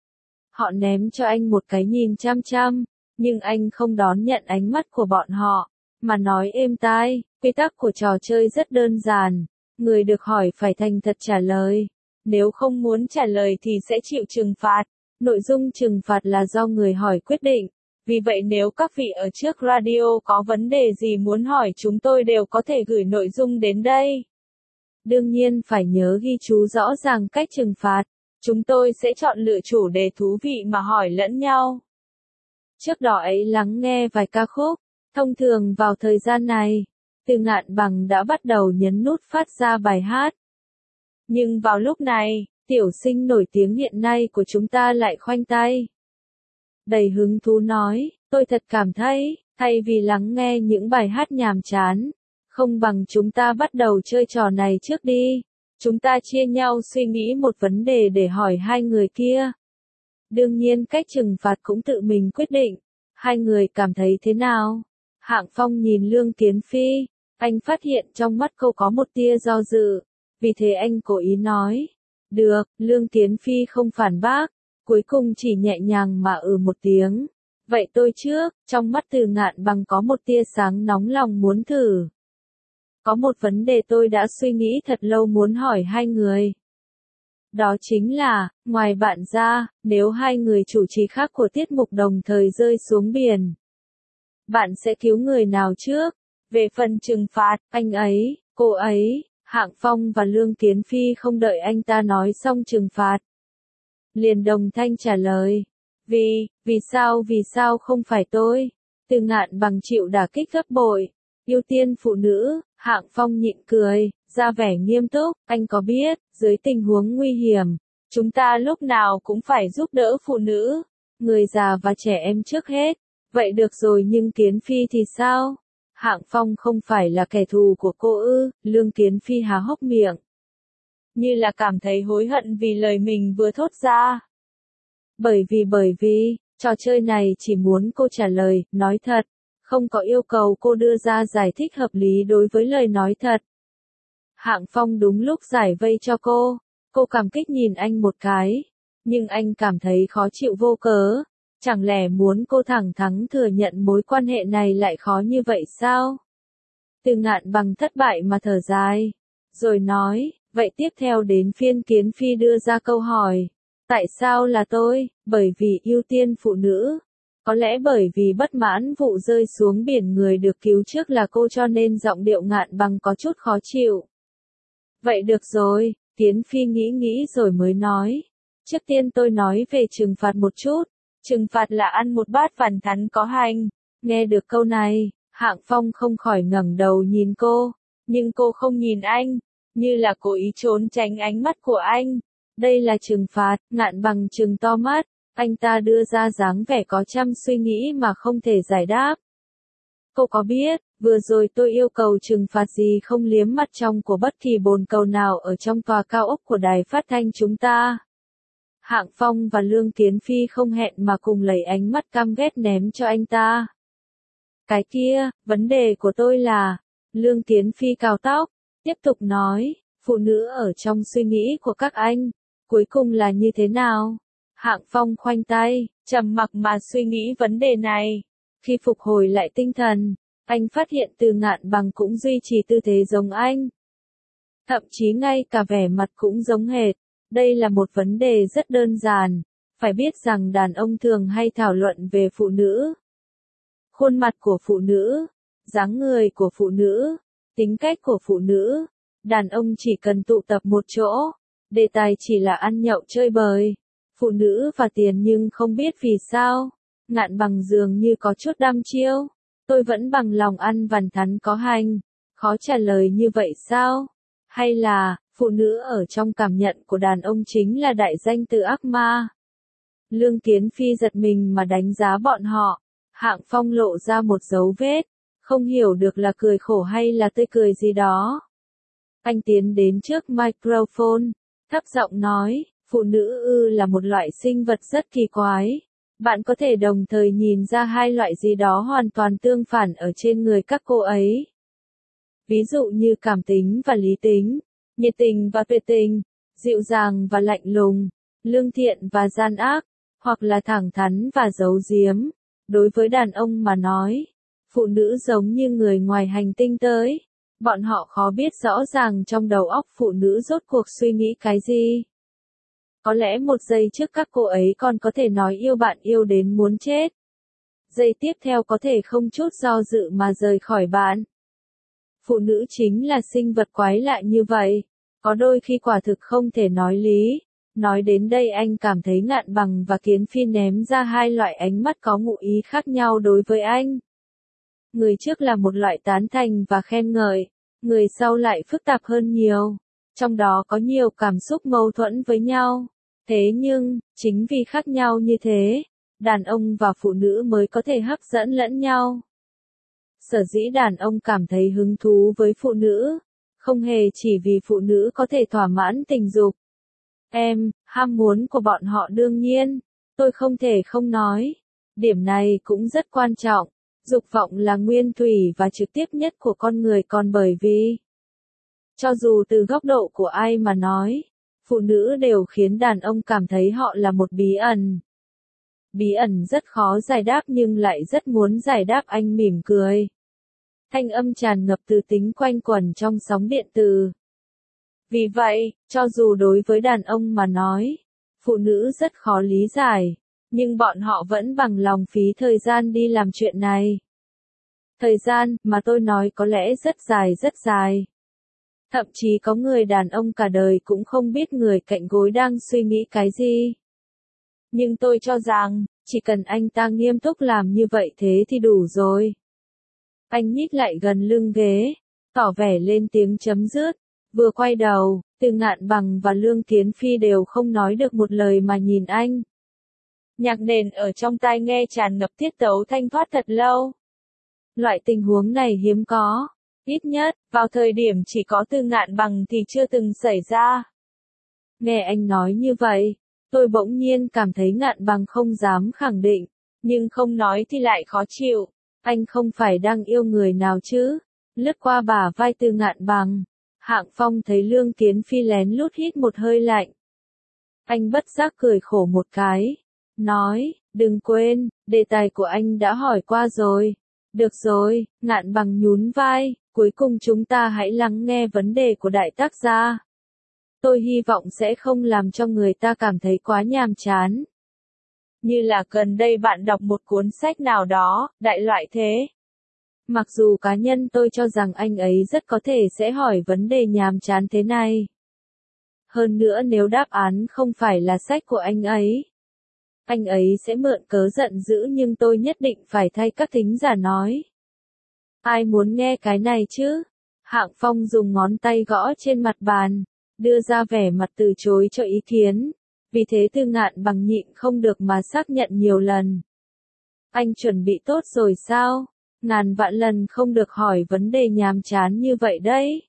Họ ném cho anh một cái nhìn chăm chăm, nhưng anh không đón nhận ánh mắt của bọn họ, mà nói êm tai, quy tắc của trò chơi rất đơn giản, người được hỏi phải thành thật trả lời, nếu không muốn trả lời thì sẽ chịu trừng phạt, nội dung trừng phạt là do người hỏi quyết định, vì vậy nếu các vị ở trước radio có vấn đề gì muốn hỏi chúng tôi đều có thể gửi nội dung đến đây. Đương nhiên phải nhớ ghi chú rõ ràng cách trừng phạt. Chúng tôi sẽ chọn lựa chủ đề thú vị mà hỏi lẫn nhau. Trước đó ấy lắng nghe vài ca khúc, thông thường vào thời gian này, Từ Ngạn Bằng đã bắt đầu nhấn nút phát ra bài hát. Nhưng vào lúc này, tiểu sinh nổi tiếng hiện nay của chúng ta lại khoanh tay. Đầy hứng thú nói, tôi thật cảm thấy, thay vì lắng nghe những bài hát nhàm chán, không bằng chúng ta bắt đầu chơi trò này trước đi. Chúng ta chia nhau suy nghĩ một vấn đề để hỏi hai người kia. Đương nhiên cách trừng phạt cũng tự mình quyết định. Hai người cảm thấy thế nào? Hạng Phong nhìn Lương Kiến Phi. Anh phát hiện trong mắt cô có một tia do dự, vì thế anh cố ý nói. Được, Lương Tiến Phi không phản bác, cuối cùng chỉ nhẹ nhàng mà ừ một tiếng. Vậy tôi trước, trong mắt Từ Ngạn Bằng có một tia sáng nóng lòng muốn thử. Có một vấn đề tôi đã suy nghĩ thật lâu muốn hỏi hai người. Đó chính là, ngoài bạn ra, nếu hai người chủ trì khác của tiết mục đồng thời rơi xuống biển, bạn sẽ cứu người nào trước? Về phần trừng phạt, anh ấy, cô ấy, Hạng Phong và Lương Tiến Phi không đợi anh ta nói xong trừng phạt. Liền đồng thanh trả lời. Vì, vì sao vì sao không phải tôi? Từ Ngạn Bằng chịu đả kích gấp bội. Ưu tiên phụ nữ, Hạng Phong nhịn cười, ra vẻ nghiêm túc, anh có biết, dưới tình huống nguy hiểm, chúng ta lúc nào cũng phải giúp đỡ phụ nữ, người già và trẻ em trước hết. Vậy được rồi nhưng Tiến Phi thì sao? Hạng Phong không phải là kẻ thù của cô ư? Lương Tiến Phi há hốc miệng, như là cảm thấy hối hận vì lời mình vừa thốt ra. Bởi vì bởi vì, trò chơi này chỉ muốn cô trả lời, nói thật, không có yêu cầu cô đưa ra giải thích hợp lý đối với lời nói thật. Hạng Phong đúng lúc giải vây cho cô, cô cảm kích nhìn anh một cái, nhưng anh cảm thấy khó chịu vô cớ. Chẳng lẽ muốn cô thẳng thắn thừa nhận mối quan hệ này lại khó như vậy sao? Từ Ngạn Bằng thất bại mà thở dài, rồi nói, vậy tiếp theo đến phiên Kiến Phi đưa ra câu hỏi. Tại sao là tôi? Bởi vì ưu tiên phụ nữ. Có lẽ bởi vì bất mãn vụ rơi xuống biển người được cứu trước là cô cho nên giọng điệu Ngạn Bằng có chút khó chịu. Vậy được rồi, Kiến Phi nghĩ nghĩ rồi mới nói. Trước tiên tôi nói về trừng phạt một chút. Trừng phạt là ăn một bát phản thắn có hành. Nghe được câu này, Hạng Phong không khỏi ngẩng đầu nhìn cô, nhưng cô không nhìn anh, như là cố ý trốn tránh ánh mắt của anh. Đây là trừng phạt, Ngạn Bằng trừng to mắt, anh ta đưa ra dáng vẻ có trăm suy nghĩ mà không thể giải đáp. Cô có biết, vừa rồi tôi yêu cầu trừng phạt gì không liếm mặt trong của bất kỳ bồn cầu nào ở trong tòa cao ốc của đài phát thanh chúng ta? Hạng Phong và Lương Tiến Phi không hẹn mà cùng lấy ánh mắt căm ghét ném cho anh ta. Cái kia, vấn đề của tôi là, Lương Tiến Phi cào tóc, tiếp tục nói, phụ nữ ở trong suy nghĩ của các anh, cuối cùng là như thế nào? Hạng Phong khoanh tay, trầm mặc mà suy nghĩ vấn đề này. Khi phục hồi lại tinh thần, anh phát hiện Từ Ngạn Bằng cũng duy trì tư thế giống anh. Thậm chí ngay cả vẻ mặt cũng giống hệt. Đây là một vấn đề rất đơn giản, phải biết rằng đàn ông thường hay thảo luận về phụ nữ. Khuôn mặt của phụ nữ, dáng người của phụ nữ, tính cách của phụ nữ. Đàn ông chỉ cần tụ tập một chỗ, đề tài chỉ là ăn nhậu chơi bời. Phụ nữ và tiền nhưng không biết vì sao. Ngạn Bằng dường như có chút đăm chiêu. Tôi vẫn bằng lòng ăn vằn thắn có hành. Khó trả lời như vậy sao? Hay là, phụ nữ ở trong cảm nhận của đàn ông chính là đại danh từ ác ma? Lương Tiến Phi giật mình mà đánh giá bọn họ. Hạng Phong lộ ra một dấu vết. Không hiểu được là cười khổ hay là tươi cười gì đó. Anh tiến đến trước microphone, thấp giọng nói, phụ nữ ư là một loại sinh vật rất kỳ quái. Bạn có thể đồng thời nhìn ra hai loại gì đó hoàn toàn tương phản ở trên người các cô ấy. Ví dụ như cảm tính và lý tính, nhiệt tình và tuyệt tình, dịu dàng và lạnh lùng, lương thiện và gian ác, hoặc là thẳng thắn và giấu giếm. Đối với đàn ông mà nói, phụ nữ giống như người ngoài hành tinh tới. Bọn họ khó biết rõ ràng trong đầu óc phụ nữ rốt cuộc suy nghĩ cái gì. Có lẽ một giây trước các cô ấy còn có thể nói yêu bạn yêu đến muốn chết. Giây tiếp theo có thể không chút do dự mà rời khỏi bạn. Phụ nữ chính là sinh vật quái lạ như vậy. Có đôi khi quả thực không thể nói lý. Nói đến đây anh cảm thấy Ngạn Bằng và Kiến Phi ném ra hai loại ánh mắt có ngụ ý khác nhau đối với anh. Người trước là một loại tán thành và khen ngợi, người sau lại phức tạp hơn nhiều. Trong đó có nhiều cảm xúc mâu thuẫn với nhau. Thế nhưng, chính vì khác nhau như thế, đàn ông và phụ nữ mới có thể hấp dẫn lẫn nhau. Sở dĩ đàn ông cảm thấy hứng thú với phụ nữ, không hề chỉ vì phụ nữ có thể thỏa mãn tình dục. Em, ham muốn của bọn họ đương nhiên, tôi không thể không nói. Điểm này cũng rất quan trọng. Dục vọng là nguyên thủy và trực tiếp nhất của con người còn bởi vì, cho dù từ góc độ của ai mà nói, phụ nữ đều khiến đàn ông cảm thấy họ là một bí ẩn. Bí ẩn rất khó giải đáp nhưng lại rất muốn giải đáp. Anh mỉm cười. Thanh âm tràn ngập từ tính quanh quẩn trong sóng điện từ. Vì vậy, cho dù đối với đàn ông mà nói, phụ nữ rất khó lý giải, nhưng bọn họ vẫn bằng lòng phí thời gian đi làm chuyện này. Thời gian mà tôi nói có lẽ rất dài rất dài. Thậm chí có người đàn ông cả đời cũng không biết người cạnh gối đang suy nghĩ cái gì. Nhưng tôi cho rằng, chỉ cần anh ta nghiêm túc làm như vậy thế thì đủ rồi. Anh nhích lại gần lưng ghế, tỏ vẻ lên tiếng chấm dứt. Vừa quay đầu, Từ Ngạn Bằng và Lương Kiến Phi đều không nói được một lời mà nhìn anh. Nhạc nền ở trong tai nghe tràn ngập tiết tấu thanh thoát thật lâu. Loại tình huống này hiếm có, ít nhất, vào thời điểm chỉ có Từ Ngạn Bằng thì chưa từng xảy ra. Nghe anh nói như vậy, tôi bỗng nhiên cảm thấy Ngạn Bằng không dám khẳng định, nhưng không nói thì lại khó chịu. Anh không phải đang yêu người nào chứ? Lướt qua bả vai Từ Ngạn Bằng, Hạng Phong thấy Lương Kiến Phi lén lút hít một hơi lạnh. Anh bất giác cười khổ một cái, nói, đừng quên, đề tài của anh đã hỏi qua rồi. Được rồi, Ngạn Bằng nhún vai, cuối cùng chúng ta hãy lắng nghe vấn đề của đại tác gia. Tôi hy vọng sẽ không làm cho người ta cảm thấy quá nhàm chán. Như là gần đây bạn đọc một cuốn sách nào đó, đại loại thế. Mặc dù cá nhân tôi cho rằng anh ấy rất có thể sẽ hỏi vấn đề nhàm chán thế này. Hơn nữa nếu đáp án không phải là sách của anh ấy, anh ấy sẽ mượn cớ giận dữ nhưng tôi nhất định phải thay các thính giả nói. Ai muốn nghe cái này chứ? Hạng Phong dùng ngón tay gõ trên mặt bàn, đưa ra vẻ mặt từ chối cho ý kiến. Vì thế Từ Ngạn Bằng nhịn không được mà xác nhận nhiều lần. Anh chuẩn bị tốt rồi sao? Ngàn vạn lần không được hỏi vấn đề nhàm chán như vậy đấy.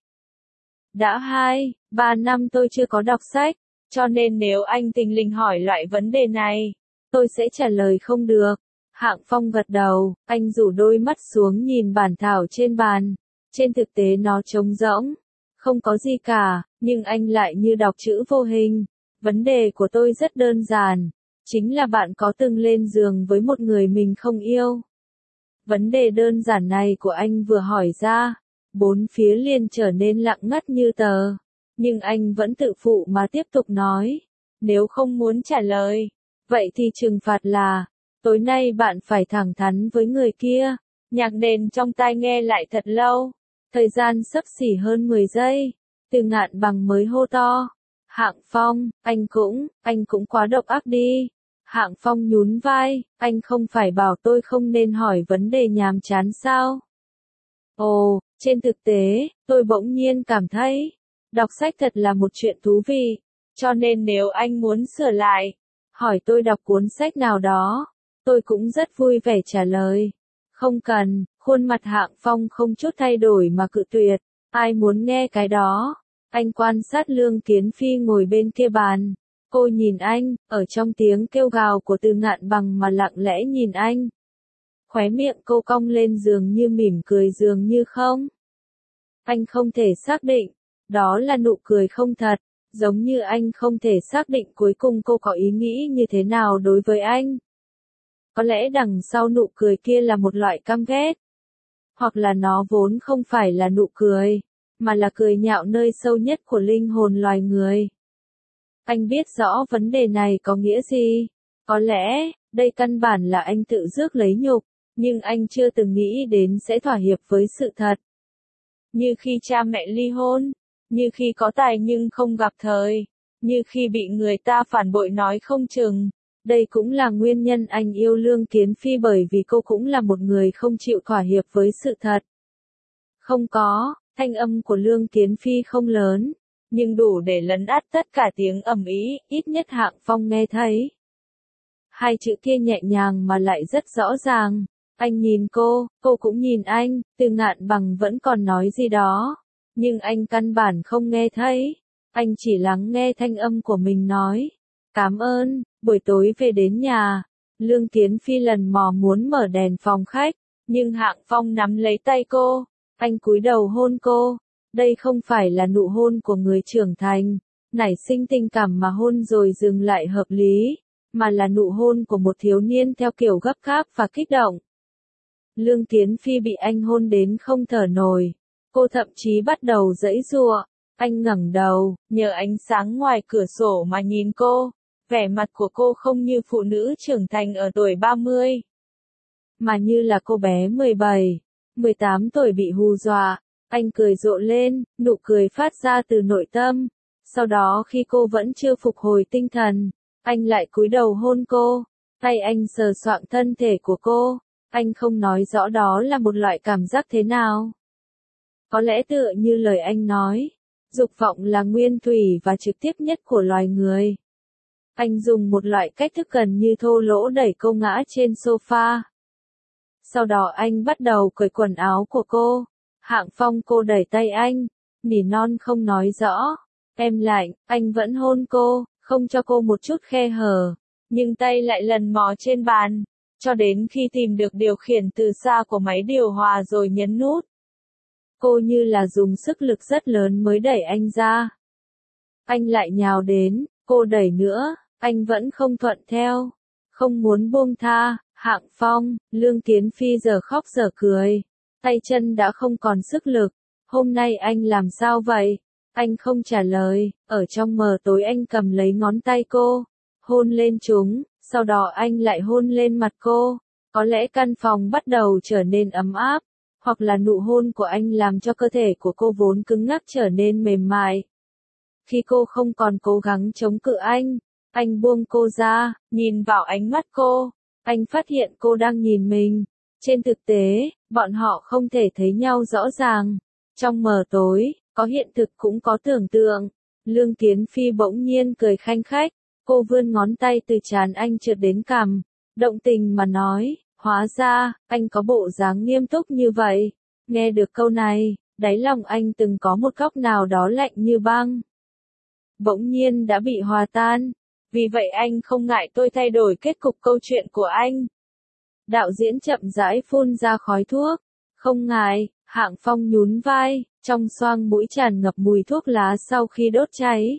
Đã hai, ba năm tôi chưa có đọc sách, cho nên nếu anh thình lình hỏi loại vấn đề này, tôi sẽ trả lời không được. Hạng Phong gật đầu, anh rủ đôi mắt xuống nhìn bản thảo trên bàn. Trên thực tế nó trống rỗng, không có gì cả, nhưng anh lại như đọc chữ vô hình. Vấn đề của tôi rất đơn giản, chính là bạn có từng lên giường với một người mình không yêu. Vấn đề đơn giản này của anh vừa hỏi ra, bốn phía liền trở nên lặng ngắt như tờ. Nhưng anh vẫn tự phụ mà tiếp tục nói, nếu không muốn trả lời, vậy thì trừng phạt là, tối nay bạn phải thẳng thắn với người kia. Nhạc nền trong tai nghe lại thật lâu, thời gian xấp xỉ hơn mười giây, Từ Ngạn Bằng mới hô to. Hạng Phong, anh cũng, anh cũng quá độc ác đi. Hạng Phong nhún vai, anh không phải bảo tôi không nên hỏi vấn đề nhàm chán sao? Ồ, trên thực tế, tôi bỗng nhiên cảm thấy, đọc sách thật là một chuyện thú vị, cho nên nếu anh muốn sửa lại, hỏi tôi đọc cuốn sách nào đó, tôi cũng rất vui vẻ trả lời. Không cần, khuôn mặt Hạng Phong không chút thay đổi mà cự tuyệt, ai muốn nghe cái đó? Anh quan sát Lương Kiến Phi ngồi bên kia bàn. Cô nhìn anh, ở trong tiếng kêu gào của Từ Ngạn Bằng mà lặng lẽ nhìn anh. Khóe miệng cô cong lên dường như mỉm cười dường như không. Anh không thể xác định, đó là nụ cười không thật, giống như anh không thể xác định cuối cùng cô có ý nghĩ như thế nào đối với anh. Có lẽ đằng sau nụ cười kia là một loại căm ghét. Hoặc là nó vốn không phải là nụ cười, mà là cười nhạo nơi sâu nhất của linh hồn loài người. Anh biết rõ vấn đề này có nghĩa gì. Có lẽ, đây căn bản là anh tự rước lấy nhục, nhưng anh chưa từng nghĩ đến sẽ thỏa hiệp với sự thật. Như khi cha mẹ ly hôn, như khi có tài nhưng không gặp thời, như khi bị người ta phản bội nói không chừng. Đây cũng là nguyên nhân anh yêu Lương Kiến Phi bởi vì cô cũng là một người không chịu thỏa hiệp với sự thật. Không có, thanh âm của Lương Kiến Phi không lớn, nhưng đủ để lấn át tất cả tiếng ầm ĩ, ít nhất Hạng Phong nghe thấy. Hai chữ kia nhẹ nhàng mà lại rất rõ ràng. Anh nhìn cô, cô cũng nhìn anh, Từ Ngạn Bằng vẫn còn nói gì đó. Nhưng anh căn bản không nghe thấy. Anh chỉ lắng nghe thanh âm của mình nói. Cảm ơn, buổi tối về đến nhà. Lương Kiến Phi lần mò muốn mở đèn phòng khách, Nhưng Hạng Phong nắm lấy tay cô, anh cúi đầu hôn cô. Đây không phải là nụ hôn của người trưởng thành, nảy sinh tình cảm mà hôn rồi dừng lại hợp lý, mà là nụ hôn của một thiếu niên theo kiểu gấp gáp và kích động. Lương Kiến Phi bị anh hôn đến không thở nổi, cô thậm chí bắt đầu giãy giụa. Anh ngẩng đầu, nhờ ánh sáng ngoài cửa sổ mà nhìn cô, vẻ mặt của cô không như phụ nữ trưởng thành ở tuổi ba mươi, mà như là cô bé mười bảy, mười tám tuổi bị hù dọa. Anh cười rộ lên, nụ cười phát ra từ nội tâm. Sau đó khi cô vẫn chưa phục hồi tinh thần, anh lại cúi đầu hôn cô, tay anh sờ soạng thân thể của cô. Anh không nói rõ đó là một loại cảm giác thế nào. Có lẽ tựa như lời anh nói, dục vọng là nguyên thủy và trực tiếp nhất của loài người. Anh dùng một loại cách thức gần như thô lỗ đẩy cô ngã trên sofa. Sau đó anh bắt đầu cởi quần áo của cô. Hạng Phong cô đẩy tay anh, nỉ non không nói rõ. Em lạnh, anh vẫn hôn cô, không cho cô một chút khe hở. Nhưng tay lại lần mò trên bàn, cho đến khi tìm được điều khiển từ xa của máy điều hòa rồi nhấn nút. Cô như là dùng sức lực rất lớn mới đẩy anh ra. Anh lại nhào đến, cô đẩy nữa, anh vẫn không thuận theo, không muốn buông tha. Hạng Phong, Lương Kiến Phi giờ khóc giờ cười, tay chân đã không còn sức lực. Hôm nay anh làm sao vậy? Anh không trả lời, ở trong mờ tối anh cầm lấy ngón tay cô, hôn lên chúng, sau đó anh lại hôn lên mặt cô. Có lẽ căn phòng bắt đầu trở nên ấm áp, hoặc là nụ hôn của anh làm cho cơ thể của cô vốn cứng ngắc trở nên mềm mại. Khi cô không còn cố gắng chống cự anh, anh buông cô ra, nhìn vào ánh mắt cô. Anh phát hiện cô đang nhìn mình. Trên thực tế, bọn họ không thể thấy nhau rõ ràng. Trong mờ tối, có hiện thực cũng có tưởng tượng. Lương Kiến Phi bỗng nhiên cười khanh khách. Cô vươn ngón tay từ trán anh trượt đến cằm. Động tình mà nói, hóa ra, anh có bộ dáng nghiêm túc như vậy. Nghe được câu này, đáy lòng anh từng có một góc nào đó lạnh như băng. Bỗng nhiên đã bị hòa tan. Vì vậy anh không ngại tôi thay đổi kết cục câu chuyện của anh. Đạo diễn chậm rãi phun ra khói thuốc. Không ngại, Hạng Phong nhún vai, trong xoang mũi tràn ngập mùi thuốc lá sau khi đốt cháy.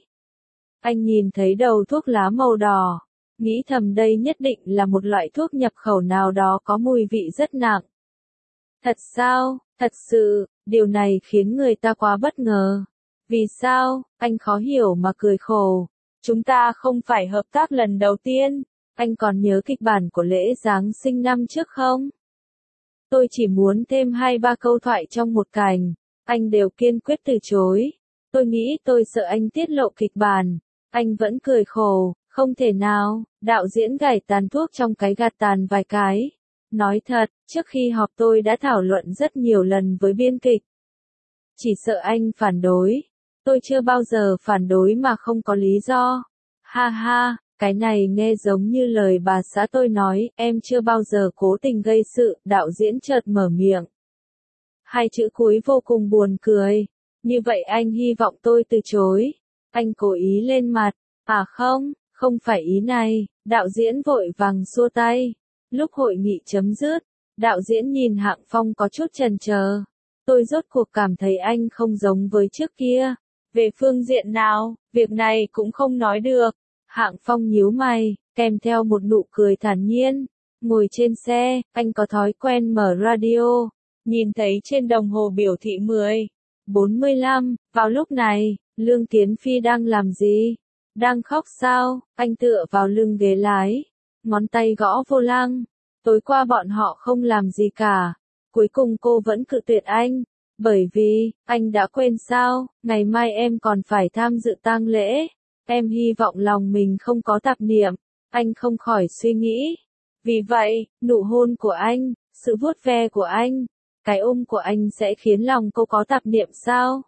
Anh nhìn thấy đầu thuốc lá màu đỏ, nghĩ thầm đây nhất định là một loại thuốc nhập khẩu nào đó có mùi vị rất nặng. Thật sao, thật sự, điều này khiến người ta quá bất ngờ. Vì sao, anh khó hiểu mà cười khổ. Chúng ta không phải hợp tác lần đầu tiên, anh còn nhớ kịch bản của lễ Giáng sinh năm trước không? Tôi chỉ muốn thêm hai ba câu thoại trong một cảnh, anh đều kiên quyết từ chối. Tôi nghĩ tôi sợ anh tiết lộ kịch bản, anh vẫn cười khổ, không thể nào. Đạo diễn gảy tàn thuốc trong cái gạt tàn vài cái. Nói thật, trước khi họp tôi đã thảo luận rất nhiều lần với biên kịch. Chỉ sợ anh phản đối. Tôi chưa bao giờ phản đối mà không có lý do. Ha ha, cái này nghe giống như lời bà xã tôi nói, em chưa bao giờ cố tình gây sự, đạo diễn chợt mở miệng. Hai chữ cuối vô cùng buồn cười. Như vậy anh hy vọng tôi từ chối. Anh cố ý lên mặt. À không, không phải ý này, đạo diễn vội vàng xua tay. Lúc hội nghị chấm dứt, đạo diễn nhìn Hạng Phong có chút chần chờ. Tôi rốt cuộc cảm thấy anh không giống với trước kia. Về phương diện nào, việc này cũng không nói được. Hạng Phong nhíu mày, kèm theo một nụ cười thản nhiên. Ngồi trên xe, anh có thói quen mở radio. Nhìn thấy trên đồng hồ biểu thị mười, bốn mươi lăm, vào lúc này, Lương Kiến Phi đang làm gì? Đang khóc sao? Anh tựa vào lưng ghế lái, ngón tay gõ vô lăng. Tối qua bọn họ không làm gì cả. Cuối cùng cô vẫn cự tuyệt anh. Bởi vì, anh đã quên sao, ngày mai em còn phải tham dự tang lễ. Em hy vọng lòng mình không có tạp niệm. Anh không khỏi suy nghĩ. Vì vậy, nụ hôn của anh, sự vuốt ve của anh, cái ôm của anh sẽ khiến lòng cô có tạp niệm sao?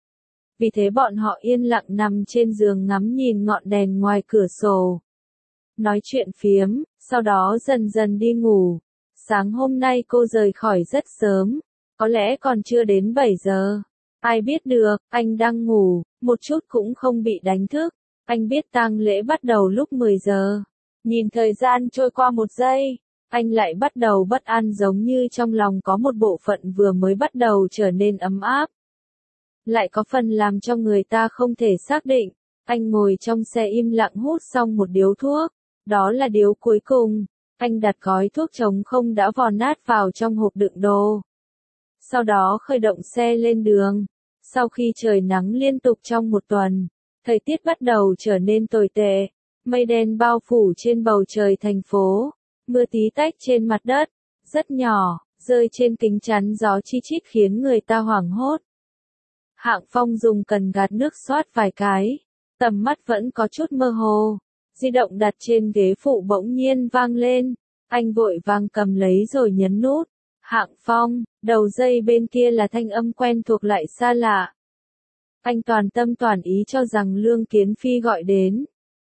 Vì thế bọn họ yên lặng nằm trên giường ngắm nhìn ngọn đèn ngoài cửa sổ. Nói chuyện phiếm, sau đó dần dần đi ngủ. Sáng hôm nay cô rời khỏi rất sớm. Có lẽ còn chưa đến bảy giờ. Ai biết được, anh đang ngủ, một chút cũng không bị đánh thức. Anh biết tang lễ bắt đầu lúc mười giờ. Nhìn thời gian trôi qua một giây, Anh lại bắt đầu bất an giống như trong lòng có một bộ phận vừa mới bắt đầu trở nên ấm áp. Lại có phần làm cho người ta không thể xác định. Anh ngồi trong xe im lặng hút xong một điếu thuốc. Đó là điếu cuối cùng. Anh đặt gói thuốc trống không đã vò nát vào trong hộp đựng đồ. Sau đó khởi động xe lên đường. Sau khi trời nắng liên tục trong một tuần, thời tiết bắt đầu trở nên tồi tệ. Mây đen bao phủ trên bầu trời thành phố. Mưa tí tách trên mặt đất, rất nhỏ, rơi trên kính chắn gió chi chít khiến người ta hoảng hốt. Hạng Phong dùng cần gạt nước xoát vài cái, tầm mắt vẫn có chút mơ hồ. Di động đặt trên ghế phụ bỗng nhiên vang lên, anh vội vàng cầm lấy rồi nhấn nút. Hạng Phong, đầu dây bên kia là thanh âm quen thuộc lại xa lạ. Anh toàn tâm toàn ý cho rằng Lương Kiến Phi gọi đến.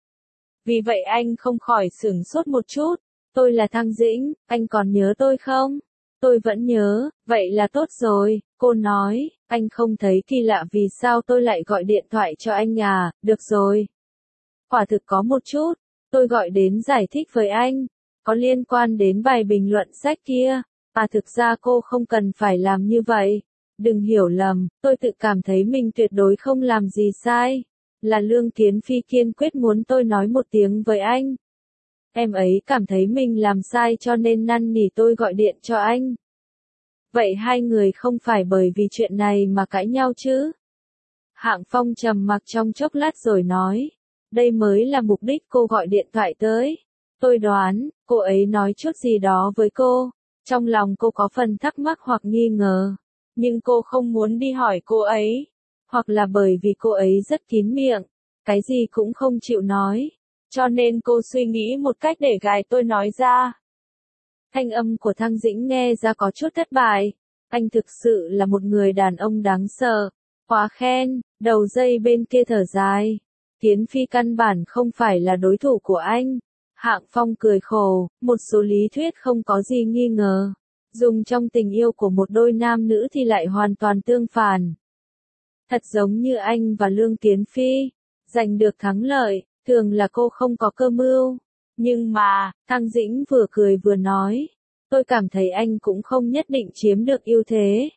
Vì vậy anh không khỏi sửng sốt một chút. Tôi là Thăng Dĩnh, anh còn nhớ tôi không? Tôi vẫn nhớ, vậy là tốt rồi, cô nói, anh không thấy kỳ lạ vì sao tôi lại gọi điện thoại cho anh à, được rồi. Quả thực có một chút, tôi gọi đến giải thích với anh, có liên quan đến bài bình luận sách kia, à thực ra cô không cần phải làm như vậy. Đừng hiểu lầm, tôi tự cảm thấy mình tuyệt đối không làm gì sai. Là Lương Kiến Phi kiên quyết muốn tôi nói một tiếng với anh. Em ấy cảm thấy mình làm sai cho nên năn nỉ tôi gọi điện cho anh. Vậy hai người không phải bởi vì chuyện này mà cãi nhau chứ? Hạng Phong trầm mặc trong chốc lát rồi nói. Đây mới là mục đích cô gọi điện thoại tới. Tôi đoán, cô ấy nói chút gì đó với cô. Trong lòng cô có phần thắc mắc hoặc nghi ngờ. Nhưng cô không muốn đi hỏi cô ấy. Hoặc là bởi vì cô ấy rất kín miệng. Cái gì cũng không chịu nói. Cho nên cô suy nghĩ một cách để gài tôi nói ra. Thanh âm của Thăng Dĩnh nghe ra có chút thất bại. Anh thực sự là một người đàn ông đáng sợ. Quá khen, đầu dây bên kia thở dài. Kiến Phi căn bản không phải là đối thủ của anh. Hạng Phong cười khổ, một số lý thuyết không có gì nghi ngờ. Dùng trong tình yêu của một đôi nam nữ thì lại hoàn toàn tương phản. Thật giống như anh và Lương Kiến Phi. Giành được thắng lợi, thường là cô không có cơ mưu. Nhưng mà, Thăng Dĩnh vừa cười vừa nói. Tôi cảm thấy anh cũng không nhất định chiếm được ưu thế.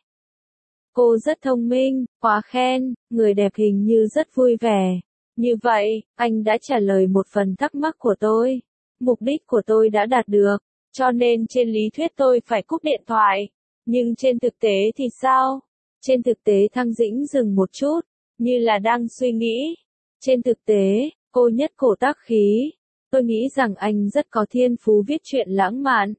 Cô rất thông minh, quá khen, người đẹp hình như rất vui vẻ. Như vậy, anh đã trả lời một phần thắc mắc của tôi. Mục đích của tôi đã đạt được, cho nên trên lý thuyết tôi phải cúp điện thoại. Nhưng trên thực tế thì sao? Trên thực tế Thăng Dĩnh dừng một chút, như là đang suy nghĩ. Trên thực tế, cô nhất cổ tác khí. Tôi nghĩ rằng anh rất có thiên phú viết truyện lãng mạn.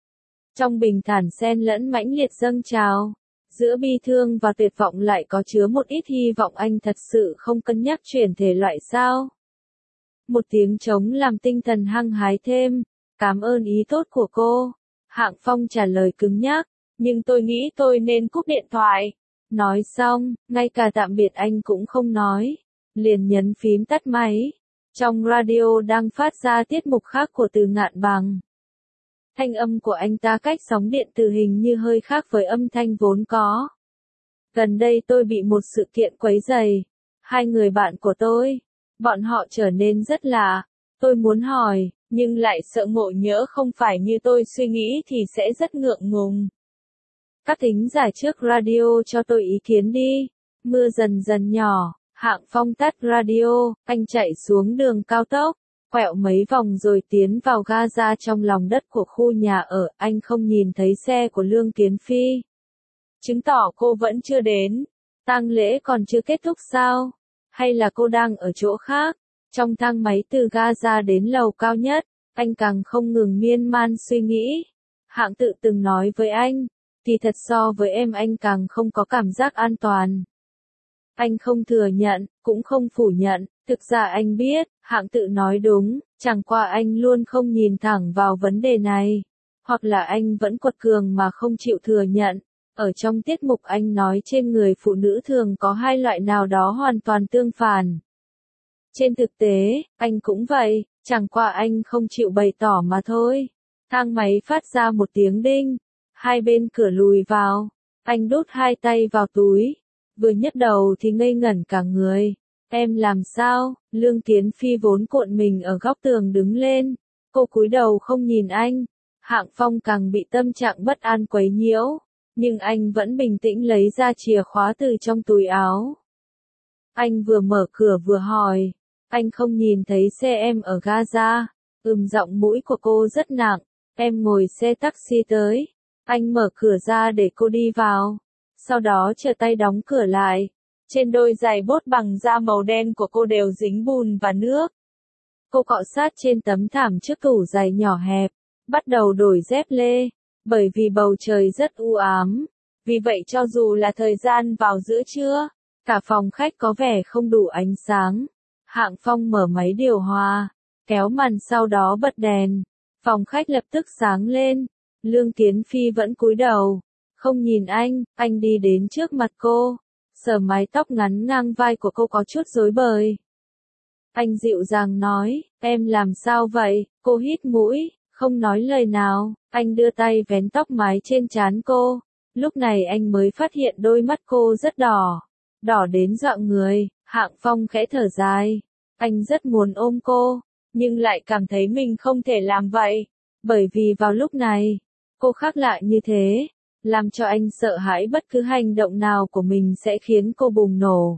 Trong bình thản xen lẫn mãnh liệt dâng trào, giữa bi thương và tuyệt vọng lại có chứa một ít hy vọng. Anh thật sự không cân nhắc chuyển thể loại sao? Một tiếng trống làm tinh thần hăng hái thêm. Cảm ơn ý tốt của cô. Hạng Phong trả lời cứng nhắc, nhưng tôi nghĩ tôi nên cúp điện thoại. Nói xong, ngay cả tạm biệt anh cũng không nói. Liền nhấn phím tắt máy. Trong radio đang phát ra tiết mục khác của Từ Ngạn Bằng. Thanh âm của anh ta cách sóng điện tử hình như hơi khác với âm thanh vốn có. Gần đây tôi bị một sự kiện quấy rầy. Hai người bạn của tôi, bọn họ trở nên rất lạ. Tôi muốn hỏi, nhưng lại sợ ngộ nhỡ không phải như tôi suy nghĩ thì sẽ rất ngượng ngùng. Các thính giả trước radio cho tôi ý kiến đi. Mưa dần dần nhỏ, Hạng Phong tắt radio, anh chạy xuống đường cao tốc, quẹo mấy vòng rồi tiến vào ga ra trong lòng đất của khu nhà ở. Anh không nhìn thấy xe của Lương Kiến Phi. Chứng tỏ cô vẫn chưa đến. Tang lễ còn chưa kết thúc sao? Hay là cô đang ở chỗ khác? Trong thang máy từ ga ra đến lầu cao nhất, anh càng không ngừng miên man suy nghĩ. Hạng tự từng nói với anh, thì thật so với em anh càng không có cảm giác an toàn. Anh không thừa nhận, cũng không phủ nhận, thực ra anh biết, Hạng tự nói đúng, chẳng qua anh luôn không nhìn thẳng vào vấn đề này. Hoặc là anh vẫn quật cường mà không chịu thừa nhận. Ở trong tiết mục anh nói trên người phụ nữ thường có hai loại nào đó hoàn toàn tương phản. Trên thực tế, anh cũng vậy, chẳng qua anh không chịu bày tỏ mà thôi. Thang máy phát ra một tiếng đinh, hai bên cửa lùi vào, anh đút hai tay vào túi, vừa nhấc đầu thì ngây ngẩn cả người. Em làm sao? Lương Kiến Phi vốn cuộn mình ở góc tường đứng lên, cô cúi đầu không nhìn anh, Hạng Phong càng bị tâm trạng bất an quấy nhiễu, nhưng anh vẫn bình tĩnh lấy ra chìa khóa từ trong túi áo. Anh vừa mở cửa vừa hỏi, anh không nhìn thấy xe em ở Gaza. Ừm, giọng mũi của cô rất nặng, em ngồi xe taxi tới. Anh mở cửa ra để cô đi vào, sau đó trở tay đóng cửa lại. Trên đôi giày bốt bằng da màu đen của cô đều dính bùn và nước. Cô cọ sát trên tấm thảm trước tủ giày nhỏ hẹp, bắt đầu đổi dép lê, bởi vì bầu trời rất u ám. Vì vậy cho dù là thời gian vào giữa trưa, cả phòng khách có vẻ không đủ ánh sáng. Hạng Phong mở máy điều hòa, kéo màn sau đó bật đèn. Phòng khách lập tức sáng lên. Lương Kiến Phi vẫn cúi đầu, không nhìn anh. Anh đi đến trước mặt cô, sờ mái tóc ngắn ngang vai của cô có chút rối bời. Anh dịu dàng nói, em làm sao vậy? Cô hít mũi, không nói lời nào. Anh đưa tay vén tóc mái trên trán cô. Lúc này anh mới phát hiện đôi mắt cô rất đỏ, đỏ đến dọa người. Hạng Phong khẽ thở dài. Anh rất muốn ôm cô, nhưng lại cảm thấy mình không thể làm vậy, bởi vì vào lúc này, cô khác lạ như thế, làm cho anh sợ hãi bất cứ hành động nào của mình sẽ khiến cô bùng nổ.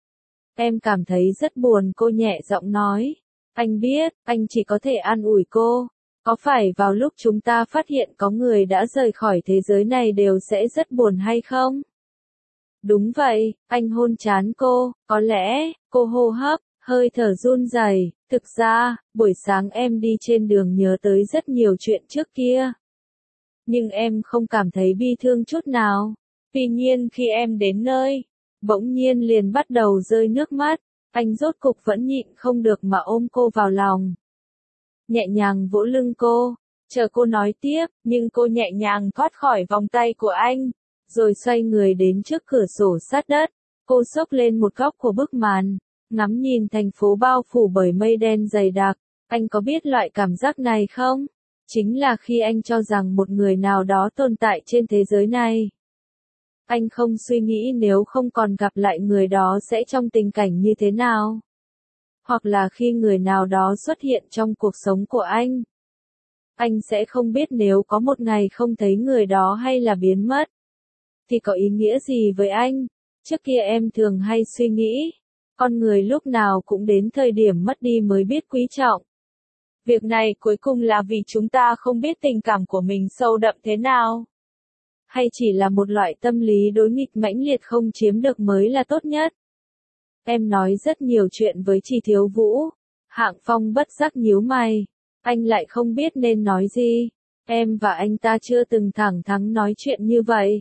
Em cảm thấy rất buồn, cô nhẹ giọng nói. Anh biết, anh chỉ có thể an ủi cô. Có phải vào lúc chúng ta phát hiện có người đã rời khỏi thế giới này đều sẽ rất buồn hay không? Đúng vậy, anh hôn trán cô, có lẽ, cô hô hấp, hơi thở run rẩy. Thực ra, buổi sáng em đi trên đường nhớ tới rất nhiều chuyện trước kia. Nhưng em không cảm thấy bi thương chút nào. Tuy nhiên khi em đến nơi, bỗng nhiên liền bắt đầu rơi nước mắt. Anh rốt cục vẫn nhịn không được mà ôm cô vào lòng. Nhẹ nhàng vỗ lưng cô, chờ cô nói tiếp, nhưng cô nhẹ nhàng thoát khỏi vòng tay của anh, rồi xoay người đến trước cửa sổ sát đất. Cô xốc lên một góc của bức màn, ngắm nhìn thành phố bao phủ bởi mây đen dày đặc. Anh có biết loại cảm giác này không? Chính là khi anh cho rằng một người nào đó tồn tại trên thế giới này. Anh không suy nghĩ nếu không còn gặp lại người đó sẽ trong tình cảnh như thế nào. Hoặc là khi người nào đó xuất hiện trong cuộc sống của anh. Anh sẽ không biết nếu có một ngày không thấy người đó hay là biến mất. Thì có ý nghĩa gì với anh? Trước kia em thường hay suy nghĩ, con người lúc nào cũng đến thời điểm mất đi mới biết quý trọng. Việc này cuối cùng là vì chúng ta không biết tình cảm của mình sâu đậm thế nào. Hay chỉ là một loại tâm lý đối nghịch mãnh liệt không chiếm được mới là tốt nhất. Em nói rất nhiều chuyện với Trì Thiếu Vũ. Hạng Phong bất giác nhíu mày. Anh lại không biết nên nói gì. Em và anh ta chưa từng thẳng thắn nói chuyện như vậy.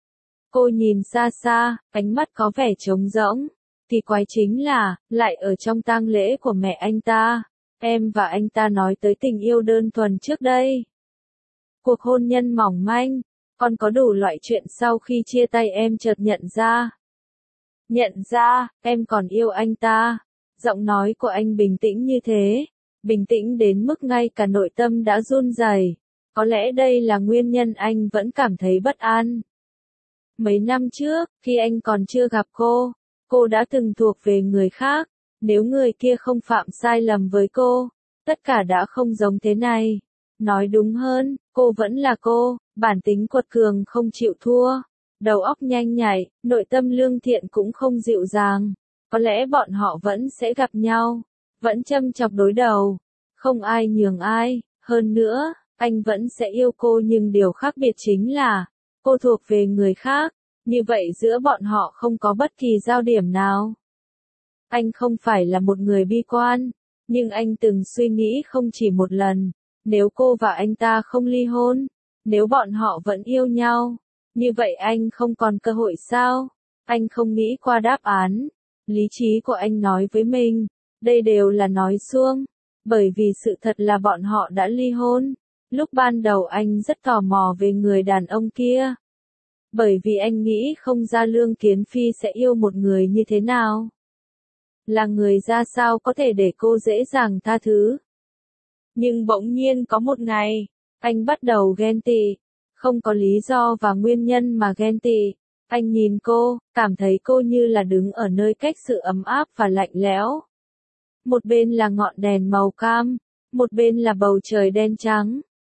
Cô nhìn xa xa, ánh mắt có vẻ trống rỗng. Thì quái chính là, lại ở trong tang lễ của mẹ anh ta. Em và anh ta nói tới tình yêu đơn thuần trước đây. Cuộc hôn nhân mỏng manh, còn có đủ loại chuyện sau khi chia tay em chợt nhận ra. Nhận ra, em còn yêu anh ta. Giọng nói của anh bình tĩnh như thế, bình tĩnh đến mức ngay cả nội tâm đã run rẩy. Có lẽ đây là nguyên nhân anh vẫn cảm thấy bất an. Mấy năm trước, khi anh còn chưa gặp cô, cô đã từng thuộc về người khác. Nếu người kia không phạm sai lầm với cô, tất cả đã không giống thế này. Nói đúng hơn, cô vẫn là cô, bản tính quật cường không chịu thua, đầu óc nhanh nhạy, nội tâm lương thiện cũng không dịu dàng. Có lẽ bọn họ vẫn sẽ gặp nhau, vẫn châm chọc đối đầu, không ai nhường ai. Hơn nữa, anh vẫn sẽ yêu cô, nhưng điều khác biệt chính là, cô thuộc về người khác, như vậy giữa bọn họ không có bất kỳ giao điểm nào. Anh không phải là một người bi quan, nhưng anh từng suy nghĩ không chỉ một lần, nếu cô và anh ta không ly hôn, nếu bọn họ vẫn yêu nhau, như vậy anh không còn cơ hội sao? Anh không nghĩ qua đáp án. Lý trí của anh nói với mình, đây đều là nói suông, bởi vì sự thật là bọn họ đã ly hôn. Lúc ban đầu anh rất tò mò về người đàn ông kia, bởi vì anh nghĩ không ra Lương Kiến Phi sẽ yêu một người như thế nào. Là người ra sao có thể để cô dễ dàng tha thứ. Nhưng bỗng nhiên có một ngày, anh bắt đầu ghen tị, không có lý do và nguyên nhân mà ghen tị. Anh nhìn cô, cảm thấy cô như là đứng ở nơi cách sự ấm áp và lạnh lẽo. Một bên là ngọn đèn màu cam, một bên là bầu trời đen trắng.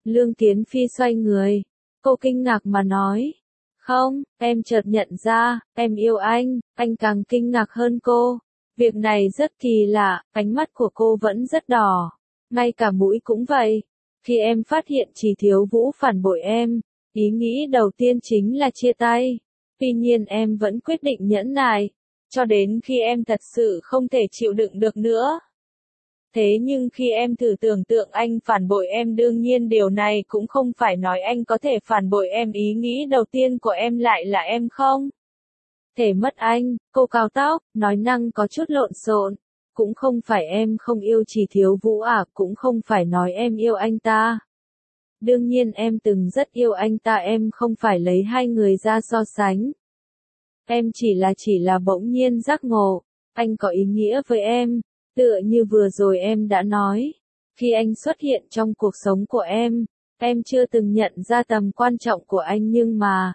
Lương Tiến Phi xoay người. Cô kinh ngạc mà nói. Không, em chợt nhận ra, em yêu anh, anh càng kinh ngạc hơn cô. Việc này rất kỳ lạ, ánh mắt của cô vẫn rất đỏ. Ngay cả mũi cũng vậy. Khi em phát hiện Trì Thiếu Vũ phản bội em, ý nghĩ đầu tiên chính là chia tay. Tuy nhiên em vẫn quyết định nhẫn nại, cho đến khi em thật sự không thể chịu đựng được nữa. Thế nhưng khi em thử tưởng tượng anh phản bội em, đương nhiên điều này cũng không phải nói anh có thể phản bội em, ý nghĩ đầu tiên của em lại là em không thể mất anh. Cô cào tóc, nói năng có chút lộn xộn. Cũng không phải em không yêu Trì Thiếu Vũ à, cũng không phải nói em yêu anh ta. Đương nhiên em từng rất yêu anh ta, em không phải lấy hai người ra so sánh. Em chỉ là chỉ là bỗng nhiên giác ngộ, anh có ý nghĩa với em, tựa như vừa rồi em đã nói. Khi anh xuất hiện trong cuộc sống của em, em chưa từng nhận ra tầm quan trọng của anh nhưng mà...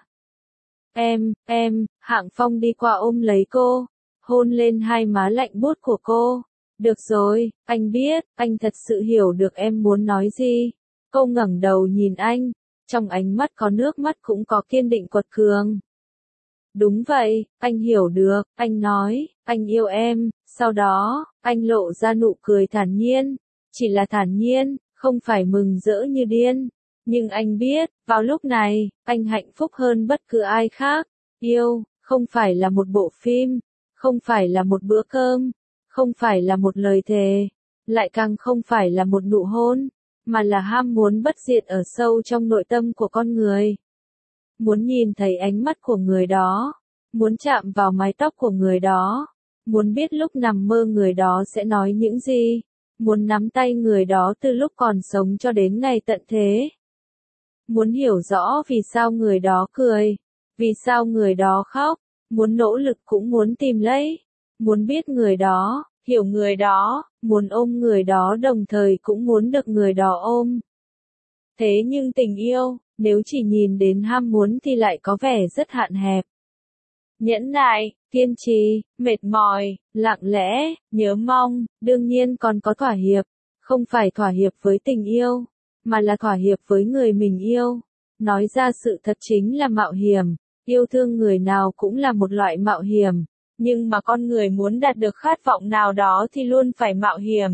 Em, em, Hạng Phong đi qua ôm lấy cô, hôn lên hai má lạnh buốt của cô. Được rồi, anh biết, anh thật sự hiểu được em muốn nói gì. Cô ngẩng đầu nhìn anh, trong ánh mắt có nước mắt cũng có kiên định quật cường. Đúng vậy, anh hiểu được, anh nói, anh yêu em, sau đó, anh lộ ra nụ cười thản nhiên. Chỉ là thản nhiên, không phải mừng rỡ như điên. Nhưng anh biết, vào lúc này, anh hạnh phúc hơn bất cứ ai khác. Yêu, không phải là một bộ phim, không phải là một bữa cơm, không phải là một lời thề, lại càng không phải là một nụ hôn, mà là ham muốn bất diệt ở sâu trong nội tâm của con người. Muốn nhìn thấy ánh mắt của người đó, muốn chạm vào mái tóc của người đó, muốn biết lúc nằm mơ người đó sẽ nói những gì, muốn nắm tay người đó từ lúc còn sống cho đến ngày tận thế. Muốn hiểu rõ vì sao người đó cười, vì sao người đó khóc, muốn nỗ lực cũng muốn tìm lấy, muốn biết người đó, hiểu người đó, muốn ôm người đó đồng thời cũng muốn được người đó ôm. Thế nhưng tình yêu, nếu chỉ nhìn đến ham muốn thì lại có vẻ rất hạn hẹp. Nhẫn nại, kiên trì, mệt mỏi, lặng lẽ, nhớ mong, đương nhiên còn có thỏa hiệp, không phải thỏa hiệp với tình yêu, mà là thỏa hiệp với người mình yêu. Nói ra sự thật chính là mạo hiểm, yêu thương người nào cũng là một loại mạo hiểm, nhưng mà con người muốn đạt được khát vọng nào đó thì luôn phải mạo hiểm.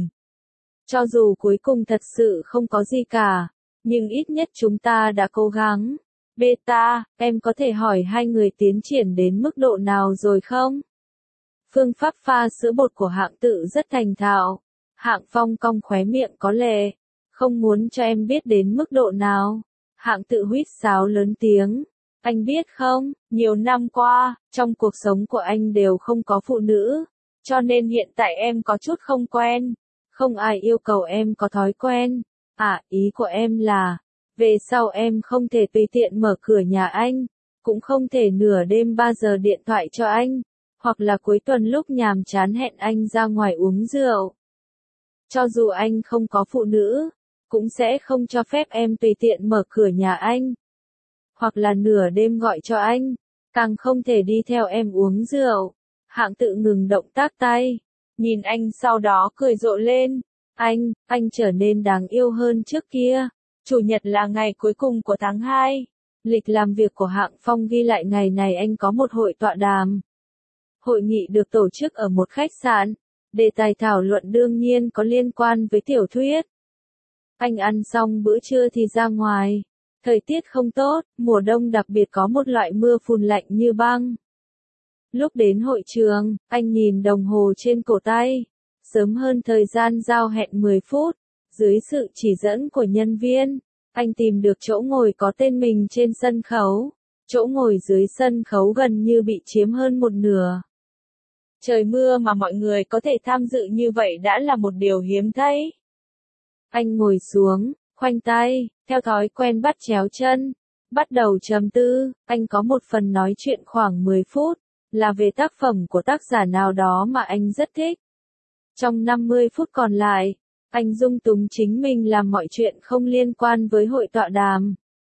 Cho dù cuối cùng thật sự không có gì cả, nhưng ít nhất chúng ta đã cố gắng. Beta, em có thể hỏi hai người tiến triển đến mức độ nào rồi không? Phương pháp pha sữa bột của Hạng Tự rất thành thạo. Hạng Phong cong khóe miệng có lệ. Không muốn cho em biết đến mức độ nào. Hạng Tự huýt sáo lớn tiếng. Anh biết không, nhiều năm qua, trong cuộc sống của anh đều không có phụ nữ. Cho nên hiện tại em có chút không quen. Không ai yêu cầu em có thói quen. À, ý của em là, về sau em không thể tùy tiện mở cửa nhà anh, cũng không thể nửa đêm ba giờ điện thoại cho anh, hoặc là cuối tuần lúc nhàm chán hẹn anh ra ngoài uống rượu. Cho dù anh không có phụ nữ, cũng sẽ không cho phép em tùy tiện mở cửa nhà anh, hoặc là nửa đêm gọi cho anh, càng không thể đi theo em uống rượu. Hạng Tự ngừng động tác tay, nhìn anh sau đó cười rộ lên. Anh, anh trở nên đáng yêu hơn trước kia. Chủ nhật là ngày cuối cùng của tháng hai. Lịch làm việc của Hạng Phong ghi lại ngày này anh có một hội tọa đàm. Hội nghị được tổ chức ở một khách sạn. Đề tài thảo luận đương nhiên có liên quan với tiểu thuyết. Anh ăn xong bữa trưa thì ra ngoài. Thời tiết không tốt, mùa đông đặc biệt có một loại mưa phùn lạnh như băng. Lúc đến hội trường, anh nhìn đồng hồ trên cổ tay. Sớm hơn thời gian giao hẹn mười phút. Dưới sự chỉ dẫn của nhân viên, anh tìm được chỗ ngồi có tên mình trên sân khấu. Chỗ ngồi dưới sân khấu gần như bị chiếm hơn một nửa. Trời mưa mà mọi người có thể tham dự như vậy đã là một điều hiếm thấy. Anh ngồi xuống, khoanh tay, theo thói quen bắt chéo chân. Bắt đầu trầm tư, anh có một phần nói chuyện khoảng mười phút, là về tác phẩm của tác giả nào đó mà anh rất thích. Trong năm mươi phút còn lại, anh dung túng chính mình làm mọi chuyện không liên quan với hội tọa đàm.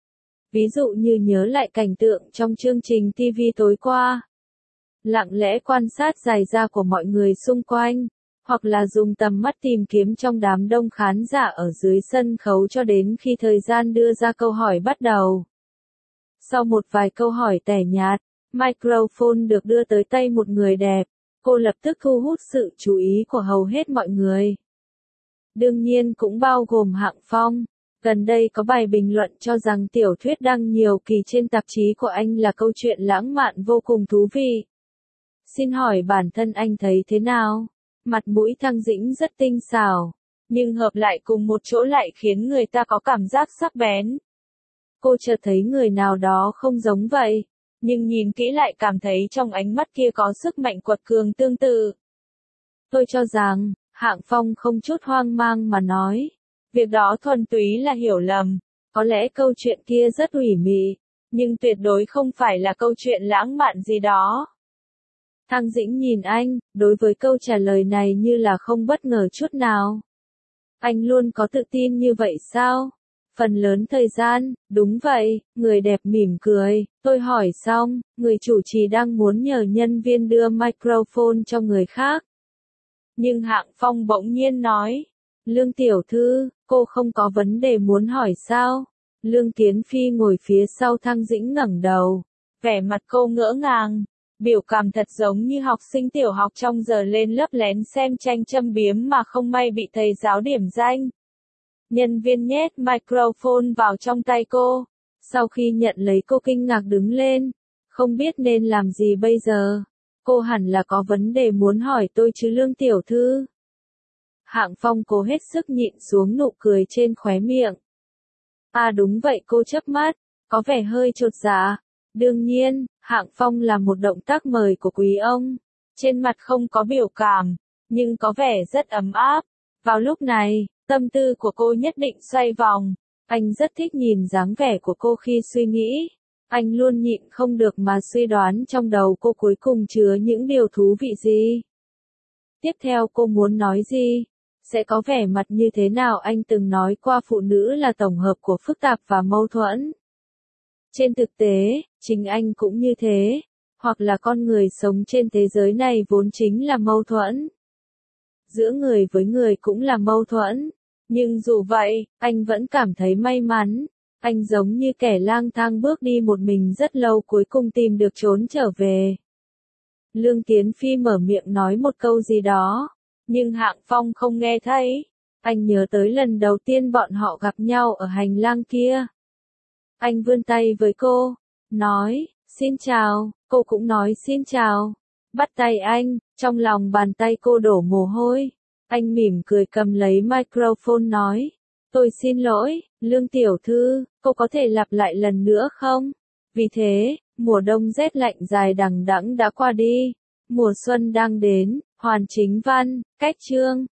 Ví dụ như nhớ lại cảnh tượng trong chương trình ti vi tối qua. Lặng lẽ quan sát giày da của mọi người xung quanh. hoặc là dùng tầm mắt tìm kiếm trong đám đông khán giả ở dưới sân khấu cho đến khi thời gian đưa ra câu hỏi bắt đầu. Sau một vài câu hỏi tẻ nhạt, microphone được đưa tới tay một người đẹp, cô lập tức thu hút sự chú ý của hầu hết mọi người. Đương nhiên cũng bao gồm Hạng Phong. Gần đây có bài bình luận cho rằng tiểu thuyết đăng nhiều kỳ trên tạp chí của anh là câu chuyện lãng mạn vô cùng thú vị. Xin hỏi bản thân anh thấy thế nào? Mặt mũi Thăng Dĩnh rất tinh xảo, nhưng hợp lại cùng một chỗ lại khiến người ta có cảm giác sắc bén. Cô chợt thấy người nào đó không giống vậy, nhưng nhìn kỹ lại cảm thấy trong ánh mắt kia có sức mạnh quật cường tương tự. Tôi cho rằng, Hạng Phong không chút hoang mang mà nói, việc đó thuần túy là hiểu lầm, có lẽ câu chuyện kia rất ủy mị, nhưng tuyệt đối không phải là câu chuyện lãng mạn gì đó. Thăng Dĩnh nhìn anh, đối với câu trả lời này như là không bất ngờ chút nào. Anh luôn có tự tin như vậy sao? Phần lớn thời gian, đúng vậy, người đẹp mỉm cười, tôi hỏi xong, người chủ trì đang muốn nhờ nhân viên đưa microphone cho người khác. Nhưng Hạng Phong bỗng nhiên nói, Lương tiểu thư, cô không có vấn đề muốn hỏi sao? Lương Kiến Phi ngồi phía sau Thăng Dĩnh ngẩng đầu, vẻ mặt cô ngỡ ngàng, biểu cảm thật giống như học sinh tiểu học trong giờ lên lớp lén xem tranh châm biếm mà không may bị thầy giáo điểm danh. Nhân viên nhét microphone vào trong tay cô, sau khi nhận lấy cô kinh ngạc đứng lên, không biết nên làm gì bây giờ. Cô hẳn là có vấn đề muốn hỏi tôi chứ Lương tiểu thư. Hạng Phong cố hết sức nhịn xuống nụ cười trên khóe miệng. À đúng vậy, cô chớp mắt, có vẻ hơi chột dạ. Đương nhiên, Hạng Phong là một động tác mời của quý ông. Trên mặt không có biểu cảm, nhưng có vẻ rất ấm áp. Vào lúc này, tâm tư của cô nhất định xoay vòng. Anh rất thích nhìn dáng vẻ của cô khi suy nghĩ. Anh luôn nhịn không được mà suy đoán trong đầu cô cuối cùng chứa những điều thú vị gì. Tiếp theo cô muốn nói gì? Sẽ có vẻ mặt như thế nào? Anh từng nói qua phụ nữ là tổng hợp của phức tạp và mâu thuẫn. Trên thực tế, chính anh cũng như thế. Hoặc là con người sống trên thế giới này vốn chính là mâu thuẫn. Giữa người với người cũng là mâu thuẫn. Nhưng dù vậy, anh vẫn cảm thấy may mắn. Anh giống như kẻ lang thang bước đi một mình rất lâu cuối cùng tìm được trốn trở về. Lương Kiến Phi mở miệng nói một câu gì đó, nhưng Hạng Phong không nghe thấy. Anh nhớ tới lần đầu tiên bọn họ gặp nhau ở hành lang kia. Anh vươn tay với cô, nói, xin chào, cô cũng nói xin chào. Bắt tay anh, trong lòng bàn tay cô đổ mồ hôi. Anh mỉm cười cầm lấy microphone nói, tôi xin lỗi, Lương tiểu thư, cô có thể lặp lại lần nữa không? Vì thế, mùa đông rét lạnh dài đằng đẵng đã qua đi. Mùa xuân đang đến. Hoàn Chính Văn, Cách Chương.